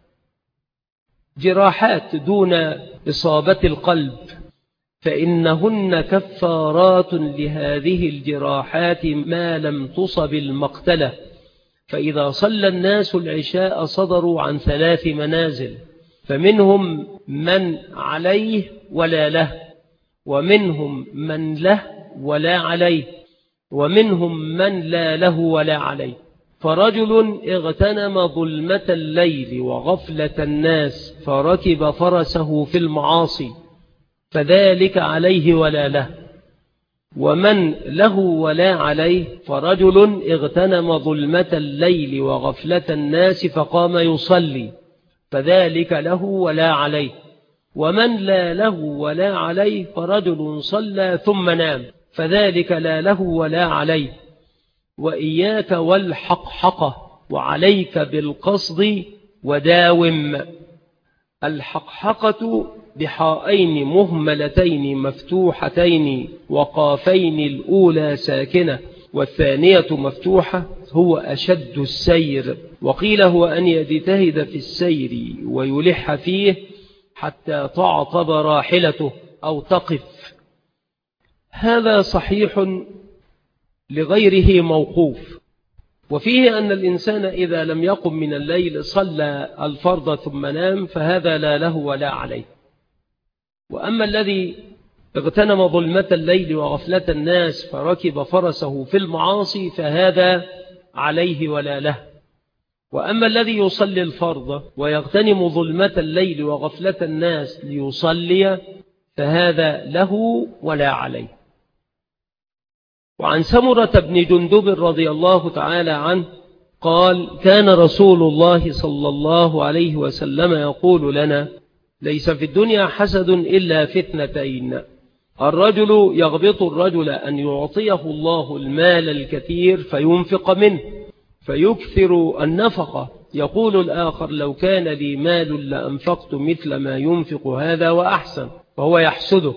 A: جراحات دون إصابة القلب، فإنهن كفارات لهذه الجراحات ما لم تصب المقتلة. فإذا صلى الناس العشاء صدروا عن 3 منازل، فمنهم من عليه ولا له، ومنهم من له ولا عليه، ومنهم من لا له ولا عليه. فرجل اغتنم ظلمة الليل وغفلة الناس فركب فرسه في المعاصي، فذلك عليه ولا له. ومن له ولا عليه: فرجل اغتنم ظلمة الليل وغفلة الناس فقام يصلي، فذلك له ولا عليه. ومن لا له ولا عليه: فرجل صلى ثم نام، فذلك لا له ولا عليه. وإياك والحقحقة، وعليك بالقصد وداوم. الحقحقة بحائين مهملتين مفتوحتين وقافين، الأولى ساكنة والثانية مفتوحة، هو أشد السير. وقيل هو أن يجتهد في السير ويلح فيه حتى تعطب راحلته أو تقف. هذا صحيح لغيره موقوف، وفيه أن الإنسان إذا لم يقم من الليل صلى الفرض ثم نام، فهذا لا له ولا عليه. وأما الذي اغتنم ظلمة الليل وغفلة الناس فركب فرسه في المعاصي، فهذا عليه ولا له. وأما الذي يصلي الفرض ويغتنم ظلمة الليل وغفلة الناس ليصلي، فهذا له ولا عليه. وعن سمرة بن جندب رضي الله تعالى عنه قال: كان رسول الله صلى الله عليه وسلم يقول لنا: ليس في الدنيا حسد إلا في 2: الرجل يغبط الرجل أن يعطيه الله المال الكثير فينفق منه فيكثر النفقة، يقول الآخر: لو كان لي مال لأنفقت مثل ما ينفق هذا وأحسن، فهو يحسده.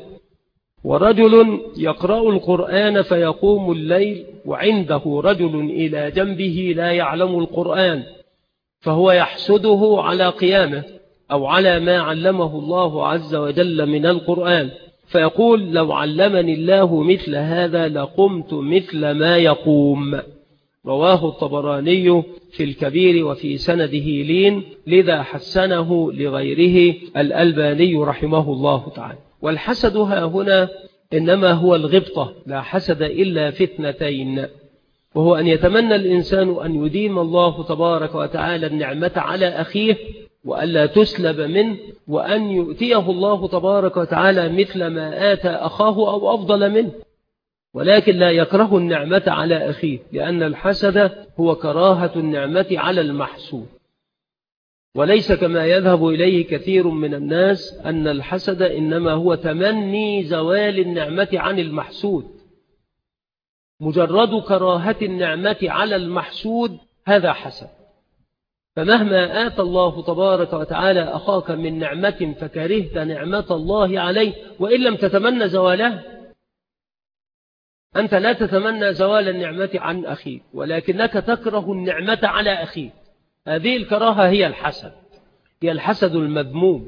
A: ورجل يقرأ القرآن فيقوم الليل وعنده رجل إلى جنبه لا يعلم القرآن، فهو يحسده على قيامه أو على ما علمه الله عز وجل من القرآن، فيقول: لو علمني الله مثل هذا لقمت مثل ما يقوم. رواه الطبراني في الكبير وفي سنده لين، لذا حسنه لغيره الألباني رحمه الله تعالى. والحسد ها هنا إنما هو الغبطة، لا حسد إلا في 2: وهو أن يتمنى الإنسان أن يديم الله تبارك وتعالى النعمة على أخيه وألا تسلب منه، وأن يؤتيه الله تبارك وتعالى مثل ما آتى أخاه أو أفضل منه، ولكن لا يكره النعمة على أخيه، لأن الحسد هو كراهة النعمة على المحسود. وليس كما يذهب إليه كثير من الناس أن الحسد إنما هو تمني زوال النعمة عن المحسود. مجرد كراهة النعمة على المحسود هذا حسد. فمهما آتى الله تبارك وتعالى أخاك من نعمة فكرهت نعمة الله عليه وإن لم تتمنى زوالها، أنت لا تتمنى زوال النعمة عن أخيك ولكنك تكره النعمة على أخيك، هذه الكراهة هي الحسد، هي الحسد المذموم،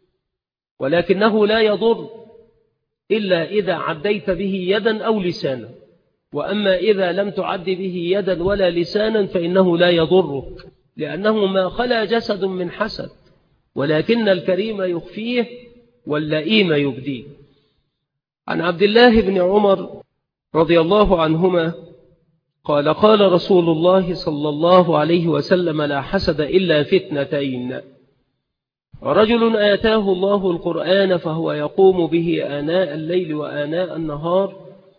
A: ولكنه لا يضر إلا إذا عديت به يدا أو لسانا، وأما إذا لم تعد به يدا ولا لسانا فإنه لا يضرك، لأنه ما خلا جسد من حسد، ولكن الكريم يخفيه واللئيم يبديه. عن عبد الله بن عمر رضي الله عنهما قال قال رسول الله صلى الله عليه وسلم: لا حسد إلا في اثنتين: رجل آتاه الله القرآن فهو يقوم به آناء الليل وآناء النهار،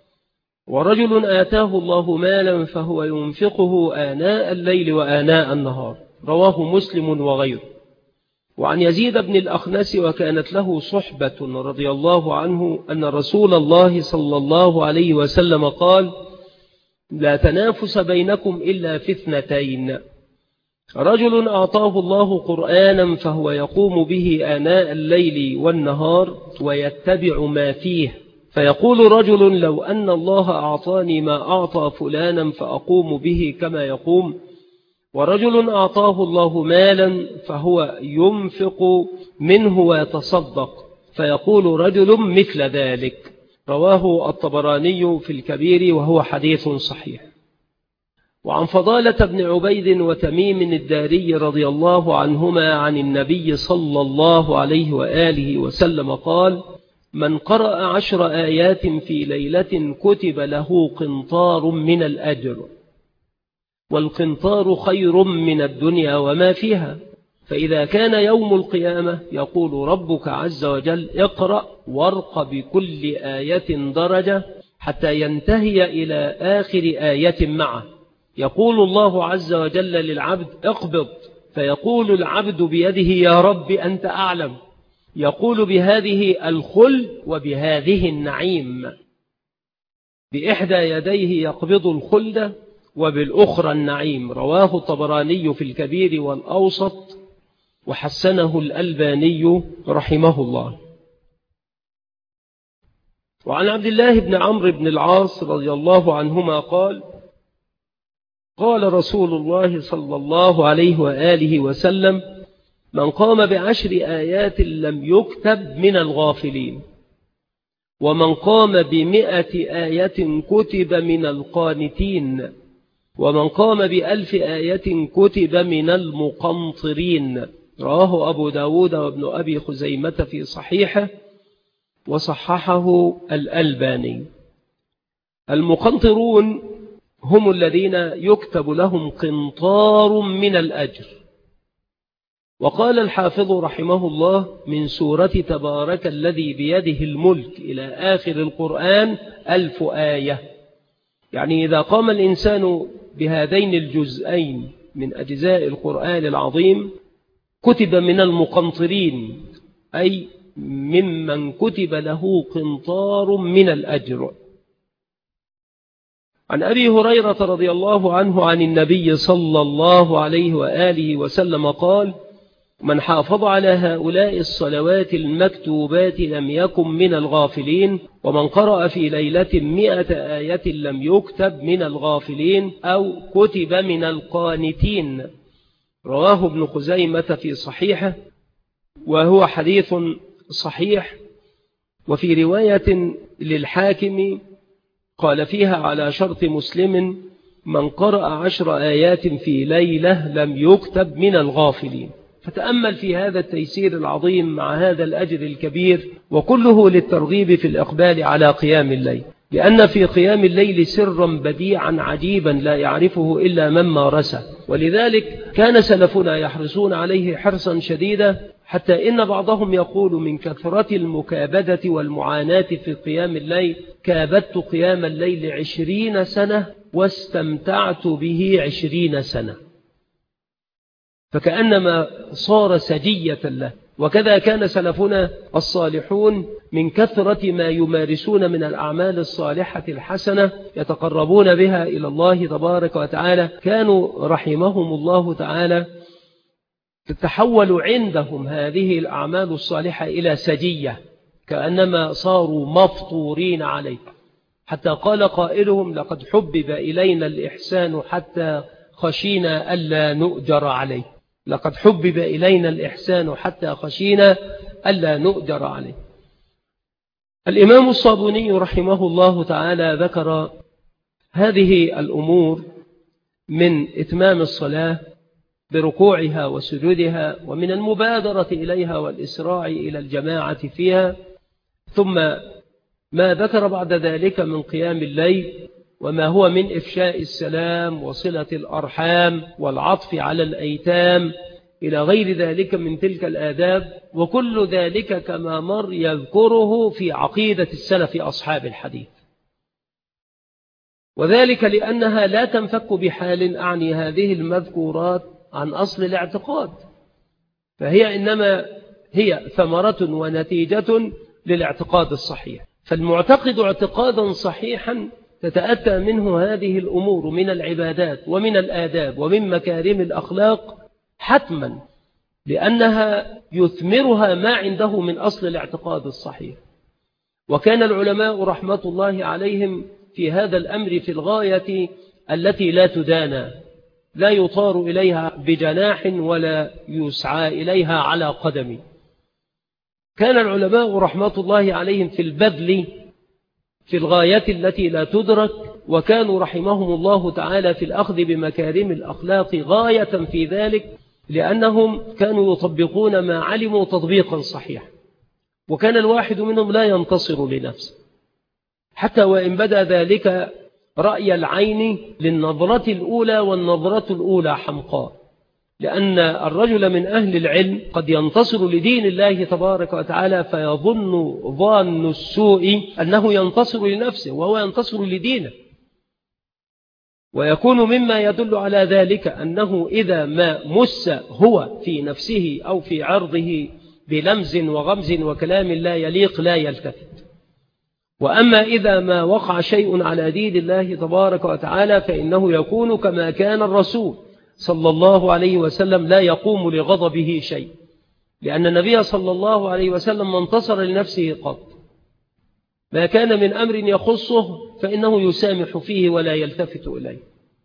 A: ورجل آتاه الله مالا فهو ينفقه آناء الليل وآناء النهار. رواه مسلم وغيره. وعن يزيد بن الأخنس وكانت له صحبة رضي الله عنه أن رسول الله صلى الله عليه وسلم قال: لا تنافس بينكم إلا في اثنتين: رجل أعطاه الله قرآنا فهو يقوم به آناء الليل والنهار ويتبع ما فيه، فيقول رجل: لو أن الله أعطاني ما أعطى فلانا فأقوم به كما يقوم. ورجل أعطاه الله مالا فهو ينفق منه ويتصدق، فيقول رجل مثل ذلك. رواه الطبراني في الكبير وهو حديث صحيح. وعن فضالة بن عبيد وتميم الداري رضي الله عنهما عن النبي صلى الله عليه وآله وسلم قال: من قرأ 10 آيات في ليلة كتب له قنطار من الأجر، والقنطار خير من الدنيا وما فيها. فإذا كان يوم القيامة يقول ربك عز وجل: اقرأ وارق بكل آية درجة حتى ينتهي إلى آخر آية معه. يقول الله عز وجل للعبد: اقبض، فيقول العبد بيده: يا رب أنت أعلم. يقول: بهذه الخلد وبهذه النعيم. بإحدى يديه يقبض الخلد وبالأخرى النعيم. رواه الطبراني في الكبير والأوسط وحسنه الألباني رحمه الله. وعن عبد الله بن عمرو بن العاص رضي الله عنهما قال: قال رسول الله صلى الله عليه وآله وسلم: من قام ب10 آيات لم يكتب من الغافلين، ومن قام ب100 آية كتب من القانتين، ومن قام ب1000 آية كتب من المقنطرين. رواه أبو داود وابن أبي خزيمة في صحيحه وصححه الألباني. المقنطرون هم الذين يكتب لهم قنطار من الأجر. وقال الحافظ رحمه الله: من سورة تبارك الذي بيده الملك إلى آخر القرآن 1000 آية. يعني إذا قام الإنسان بهذين الجزئين من أجزاء القرآن العظيم كتب من المقنطرين، أي ممن كتب له قنطار من الأجر. عن أبي هريرة رضي الله عنه عن النبي صلى الله عليه وآله وسلم قال: من حافظ على هؤلاء الصلوات المكتوبات لم يكن من الغافلين، ومن قرأ في ليلة 100 آية لم يكتب من الغافلين أو كتب من القانتين. رواه ابن خزيمة في صحيحه وهو حديث صحيح. وفي رواية للحاكم قال فيها على شرط مسلم: من قرأ 10 آيات في ليلة لم يكتب من الغافلين. فتأمل في هذا التيسير العظيم مع هذا الأجر الكبير، وكله للترغيب في الإقبال على قيام الليل، لأن في قيام الليل سرا بديعا عجيبا لا يعرفه إلا من مارسه. ولذلك كان سلفنا يحرصون عليه حرصا شديدا، حتى إن بعضهم يقول: من كثرة المكابدة والمعاناة في قيام الليل كابدت قيام الليل 20 سنة واستمتعت به 20 سنة. فكأنما صار سجية له. وكذا كان سلفنا الصالحون من كثرة ما يمارسون من الأعمال الصالحة الحسنة يتقربون بها إلى الله تبارك وتعالى، كانوا رحمهم الله تعالى تتحول عندهم هذه الأعمال الصالحة إلى سجية، كأنما صاروا مفطورين عليه. حتى قال قائلهم: لقد حبب إلينا الإحسان حتى خشينا ألا نؤجر عليه. لقد حبب إلينا الإحسان حتى خشينا ألا نؤجر عليه. الإمام الصابوني رحمه الله تعالى ذكر هذه الأمور من إتمام الصلاة بركوعها وسجودها، ومن المبادرة إليها والإسراع إلى الجماعة فيها، ثم ما ذكر بعد ذلك من قيام الليل، وما هو من إفشاء السلام وصلة الأرحام والعطف على الأيتام إلى غير ذلك من تلك الآداب. وكل ذلك كما مر يذكره في عقيدة السلف أصحاب الحديث، وذلك لأنها لا تنفك بحال أعني هذه المذكورات عن أصل الاعتقاد، فهي إنما هي ثمرة ونتيجة للاعتقاد الصحيح. فالمعتقد اعتقادا صحيحا تتأتى منه هذه الأمور من العبادات ومن الآداب ومن مكارم الأخلاق حتما، لأنها يثمرها ما عنده من أصل الاعتقاد الصحيح. وكان العلماء رحمة الله عليهم في هذا الأمر في الغاية التي لا تدانى، لا يطار إليها بجناح ولا يسعى إليها على قدم. كان العلماء رحمة الله عليهم في البذل في الغاية التي لا تدرك، وكانوا رحمهم الله تعالى في الأخذ بمكارم الأخلاق غاية في ذلك، لأنهم كانوا يطبقون ما علموا تطبيقا صحيحا. وكان الواحد منهم لا ينتصر لنفسه، حتى وإن بدا ذلك رأي العين للنظرة الأولى، والنظرة الأولى حمقاء، لأن الرجل من أهل العلم قد ينتصر لدين الله تبارك وتعالى فيظن ظان السوء أنه ينتصر لنفسه وهو ينتصر لدينه، ويكون مما يدل على ذلك أنه إذا ما مس هو في نفسه أو في عرضه بلمز وغمز وكلام لا يليق لا يلتفت. وأما إذا ما وقع شيء على دين الله تبارك وتعالى فإنه يكون كما كان الرسول صلى الله عليه وسلم لا يقوم لغضبه شيء، لأن النبي صلى الله عليه وسلم ما انتصر لنفسه قط. ما كان من أمر يخصه فإنه يسامح فيه ولا يلتفت إليه،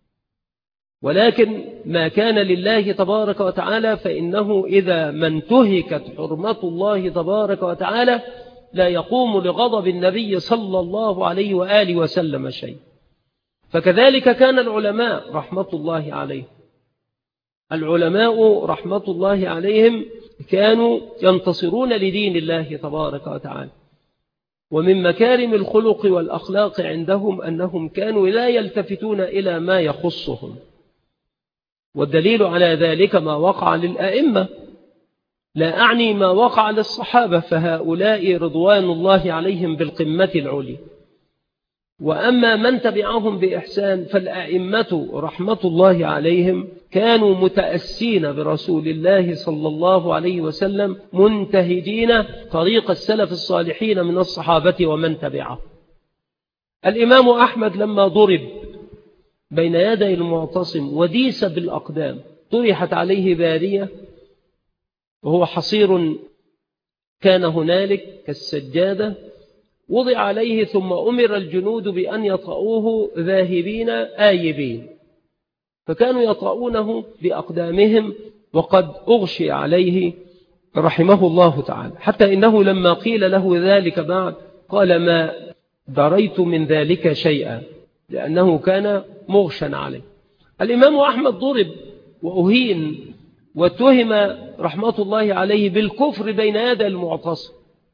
A: ولكن ما كان لله تبارك وتعالى فإنه إذا ما انتهكت حرمة الله تبارك وتعالى لا يقوم لغضب النبي صلى الله عليه وآله وسلم شيء. فكذلك كان العلماء رحمة الله عليهم. العلماء رحمة الله عليهم كانوا ينتصرون لدين الله تبارك وتعالى، ومن مكارم الخلق والأخلاق عندهم أنهم كانوا لا يلتفتون إلى ما يخصهم. والدليل على ذلك ما وقع للأئمة، لا أعني ما وقع للصحابة، فهؤلاء رضوان الله عليهم بالقمة العليا. وأما من تبعهم بإحسان فالأئمة رحمة الله عليهم كانوا متأسين برسول الله صلى الله عليه وسلم، منتهجين طريق السلف الصالحين من الصحابة ومن تبعه. الإمام أحمد لما ضرب بين يدي المعتصم وديس بالأقدام، طرحت عليه بارية وهو حصير كان هنالك كالسجادة، وضع عليه ثم أمر الجنود بأن يطأوه ذاهبين آيبين، فكانوا يطأونه بأقدامهم وقد أغشي عليه رحمه الله تعالى، حتى إنه لما قيل له ذلك بعد قال: ما دريت من ذلك شيئا، لأنه كان مغشا عليه. الإمام أحمد ضرب وأهين واتهم رحمة الله عليه بالكفر بين يدي المعتصم.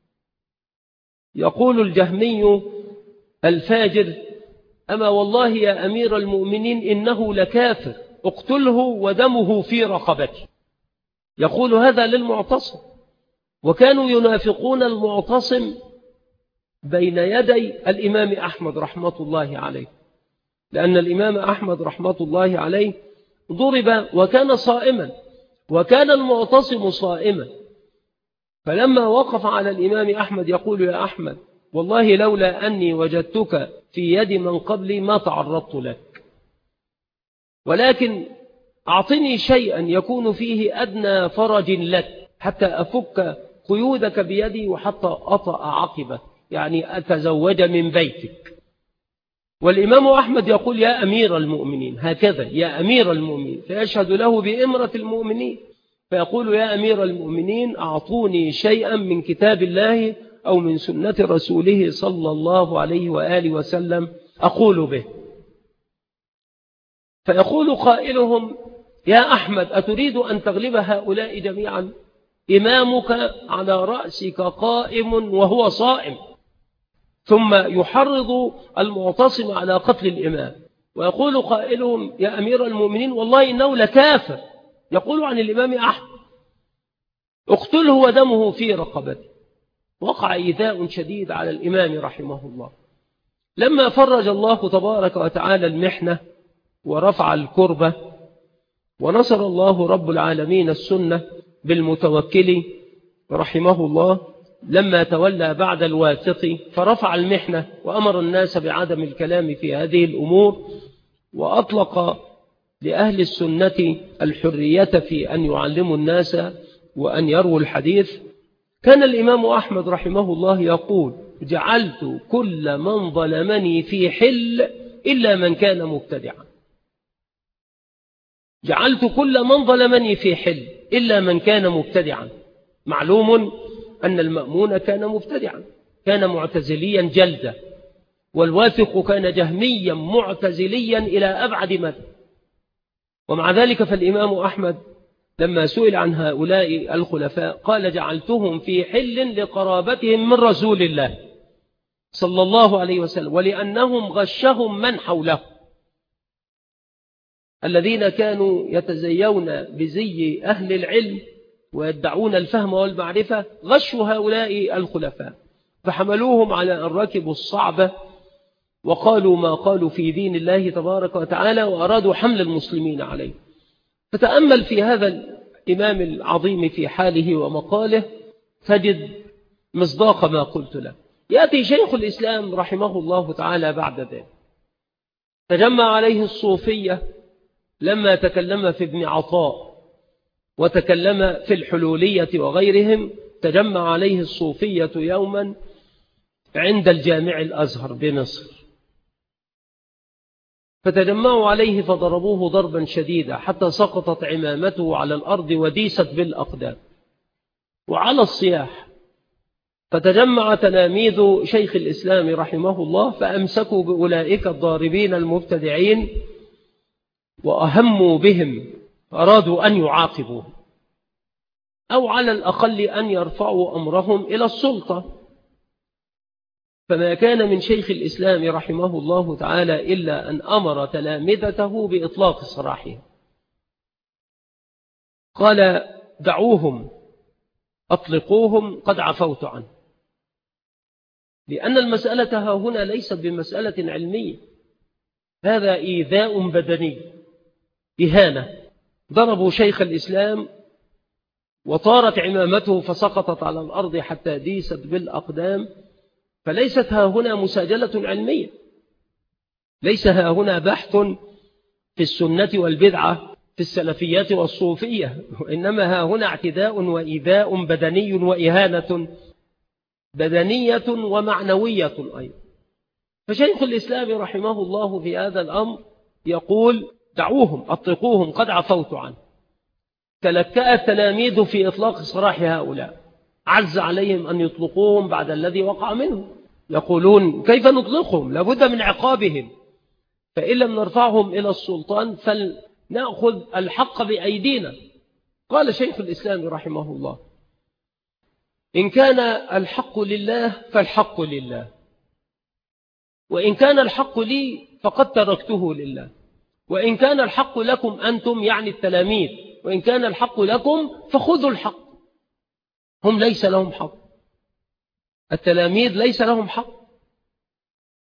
A: يقول الجهمي الفاجر: أما والله يا أمير المؤمنين إنه لكافر، اقتله ودمه في رقبته. يقول هذا للمعتصم. وكانوا ينافقون المعتصم بين يدي الإمام أحمد رحمة الله عليه، لأن الإمام أحمد رحمة الله عليه ضرب وكان صائما، وكان المعتصم صائما، فلما وقف على الإمام أحمد يقول: يا أحمد، والله لولا أني وجدتك في يد من قبلي ما تعرضت لك، ولكن أعطني شيئا يكون فيه أدنى فرج لك حتى أفك قيودك بيدي وحتى أطأ عقبك، يعني أتزوج من بيتك. والإمام أحمد يقول: يا أمير المؤمنين، هكذا يا أمير المؤمنين، فيشهد له بإمرة المؤمنين، فيقول: يا أمير المؤمنين، أعطوني شيئا من كتاب الله أو من سنة رسوله صلى الله عليه وآله وسلم أقول به. فيقول قائلهم: يا أحمد، أتريد أن تغلب هؤلاء جميعا؟ إمامك على رأسك قائم وهو صائم. ثم يحرض المعتصم على قتل الإمام، ويقول قائلهم: يا أمير المؤمنين، والله إنه لكافر. يقول عن الإمام أحمد: اقتله ودمه في رقبته. وقع إيذاء شديد على الإمام رحمه الله. لما فرج الله تبارك وتعالى المحنة ورفع الكربة ونصر الله رب العالمين السنة بالمتوكل رحمه الله، لما تولى بعد الواثق فرفع المحنة وأمر الناس بعدم الكلام في هذه الأمور، وأطلق لأهل السنة الحرية في أن يعلموا الناس وأن يرووا الحديث. كان الإمام أحمد رحمه الله يقول: جعلت كل من ظلمني في حل إلا من كان مبتدعا. جعلت كل من ظلمني في حل إلا من كان مبتدعا. معلوم أن المأمون كان مبتدعا، كان معتزليا جلدا، والواثق كان جهميا معتزليا إلى أبعد مدى. ومع ذلك فالإمام أحمد لما سئل عن هؤلاء الخلفاء قال: جعلتهم في حل لقرابتهم من رسول الله صلى الله عليه وسلم، ولأنهم غشهم من حوله الذين كانوا يتزيون بزي أهل العلم ويدعون الفهم والمعرفة، غشوا هؤلاء الخلفاء فحملوهم على أن ركبوا الصعبة وقالوا ما قالوا في دين الله تبارك وتعالى، وأرادوا حمل المسلمين عليه. فتأمل في هذا الإمام العظيم في حاله ومقاله تجد مصداق ما قلت له. يأتي شيخ الإسلام رحمه الله تعالى بعد ذلك، تجمع عليه الصوفية لما تكلم في ابن عطاء وتكلم في الحلولية وغيرهم. تجمع عليه الصوفية يوما عند الجامع الأزهر بمصر، فتجمعوا عليه فضربوه ضربا شديدا حتى سقطت عمامته على الأرض وديست بالأقدام وعلى الصياح. فتجمع تلاميذ شيخ الإسلام رحمه الله فأمسكوا بأولئك الضاربين المبتدعين وأهموا بهم، أرادوا أن يعاقبوا أو على الأقل أن يرفعوا أمرهم إلى السلطة. فما كان من شيخ الإسلام رحمه الله تعالى إلا أن أمر تلامذته بإطلاق سراحهم. قال: دعوهم، أطلقوهم، قد عفوت عنه. لأن المسألة هنا ليست بمسألة علمية، هذا إيذاء بدني، إهانة. ضربوا شيخ الإسلام وطارت عمامته فسقطت على الأرض حتى ديست بالأقدام. فليست ها هنا مساجلة علمية، ليس ها هنا بحث في السنة والبدعة في السلفيات والصوفية، وإنما ها هنا اعتداء وإيذاء بدني وإهانة بدنية ومعنوية أيضا. فشيخ الإسلام رحمه الله في هذا الأمر يقول: دعوهم، أطلقوهم، قد عفوت عنه. تلكأ التلاميذ في إطلاق سراح هؤلاء، عز عليهم أن يطلقوهم بعد الذي وقع منهم. يقولون: كيف نطلقهم؟ لابد من عقابهم، فإن لم نرفعهم إلى السلطان فلنأخذ الحق بأيدينا. قال شيخ الإسلام رحمه الله: إن كان الحق لله فالحق لله، وإن كان الحق لي فقد تركته لله، وإن كان الحق لكم أنتم يعني التلاميذ، وإن كان الحق لكم فخذوا الحق. هم ليس لهم حق، التلاميذ ليس لهم حق،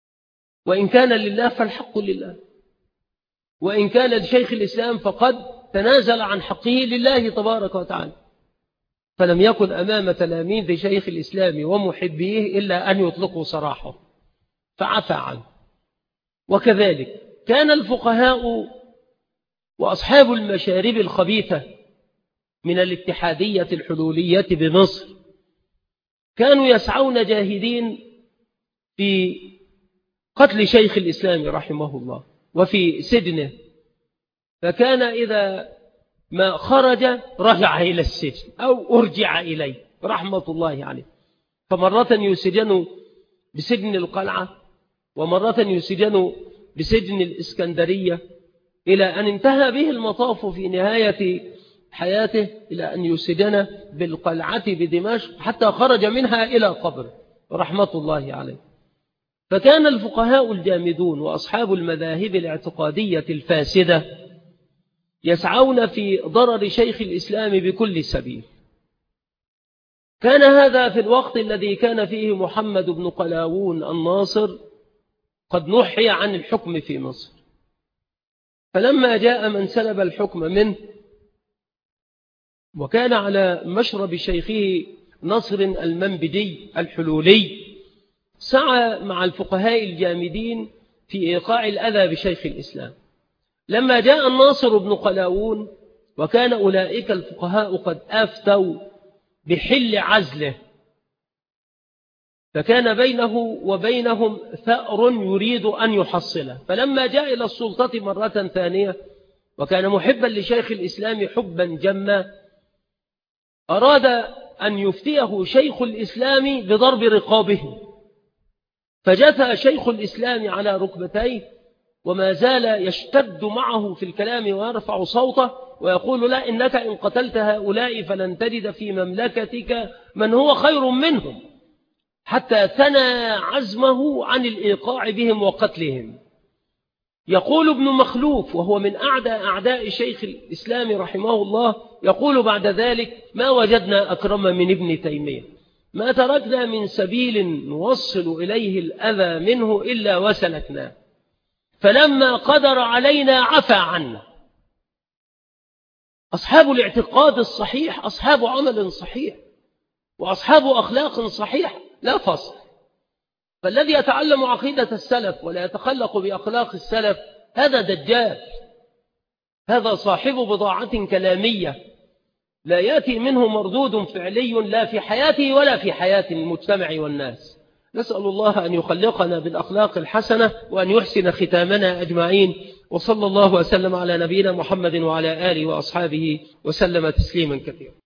A: وإن كان لله فالحق لله، وإن كان لشيخ الإسلام فقد تنازل عن حقه لله تبارك وتعالى، فلم يكن أمام تلاميذ شيخ الإسلام ومحبيه إلا أن يطلقوا سراحه فعفى عنه. وكذلك كان الفقهاء وأصحاب المشارب الخبيثة من الاتحادية الحلولية بمصر كانوا يسعون جاهدين في قتل شيخ الإسلام رحمه الله وفي سجنه، فكان إذا ما خرج رجع إلى السجن أو أرجع إليه رحمة الله عليه. فمرة يسجن بسجن القلعة، ومرة يسجن بسجن الإسكندرية، إلى أن انتهى به المطاف في نهاية حياته إلى أن يسجن بالقلعة بدمشق حتى خرج منها إلى قبر رحمة الله عليه. فكان الفقهاء الجامدون وأصحاب المذاهب الاعتقادية الفاسدة يسعون في ضرر شيخ الإسلام بكل سبيل. كان هذا في الوقت الذي كان فيه محمد بن قلاوون الناصر قد نحي عن الحكم في مصر، فلما جاء من سلب الحكم منه وكان على مشرب شيخه نصر المنبجي الحلولي، سعى مع الفقهاء الجامدين في إيقاع الأذى بشيخ الإسلام. لما جاء الناصر بن قلاوون وكان أولئك الفقهاء قد أفتوا بحل عزله، فكان بينه وبينهم ثأر يريد أن يحصله، فلما جاء إلى السلطة مرة ثانية وكان محبا لشيخ الإسلام حبا جما، أراد أن يفتيه شيخ الإسلام بضرب رقابه، فجثى شيخ الإسلام على ركبتيه وما زال يشتد معه في الكلام ويرفع صوته ويقول لا إنك إن قتلت هؤلاء فلن تجد في مملكتك من هو خير منهم، حتى ثنى عزمه عن الإيقاع بهم وقتلهم. يقول ابن مخلوف وهو من أعداء شيخ الإسلام رحمه الله، يقول بعد ذلك ما وجدنا أكرم من ابن تيمية، ما تركنا من سبيل نوصل إليه الأذى منه إلا وسلكناه، فلما قدر علينا عفى عنا. أصحاب الاعتقاد الصحيح أصحاب عمل صحيح وأصحاب أخلاق صحيح لا فصل. فالذي يتعلم عقيدة السلف ولا يتخلق بأخلاق السلف هذا دجال، هذا صاحب بضاعة كلامية لا يأتي منه مردود فعلي لا في حياته ولا في حياة المجتمع والناس. نسأل الله أن يخلقنا بالأخلاق الحسنة وأن يحسن ختامنا أجمعين، وصلى الله وسلم على نبينا محمد وعلى آله وأصحابه وسلم تسليما كثيرا.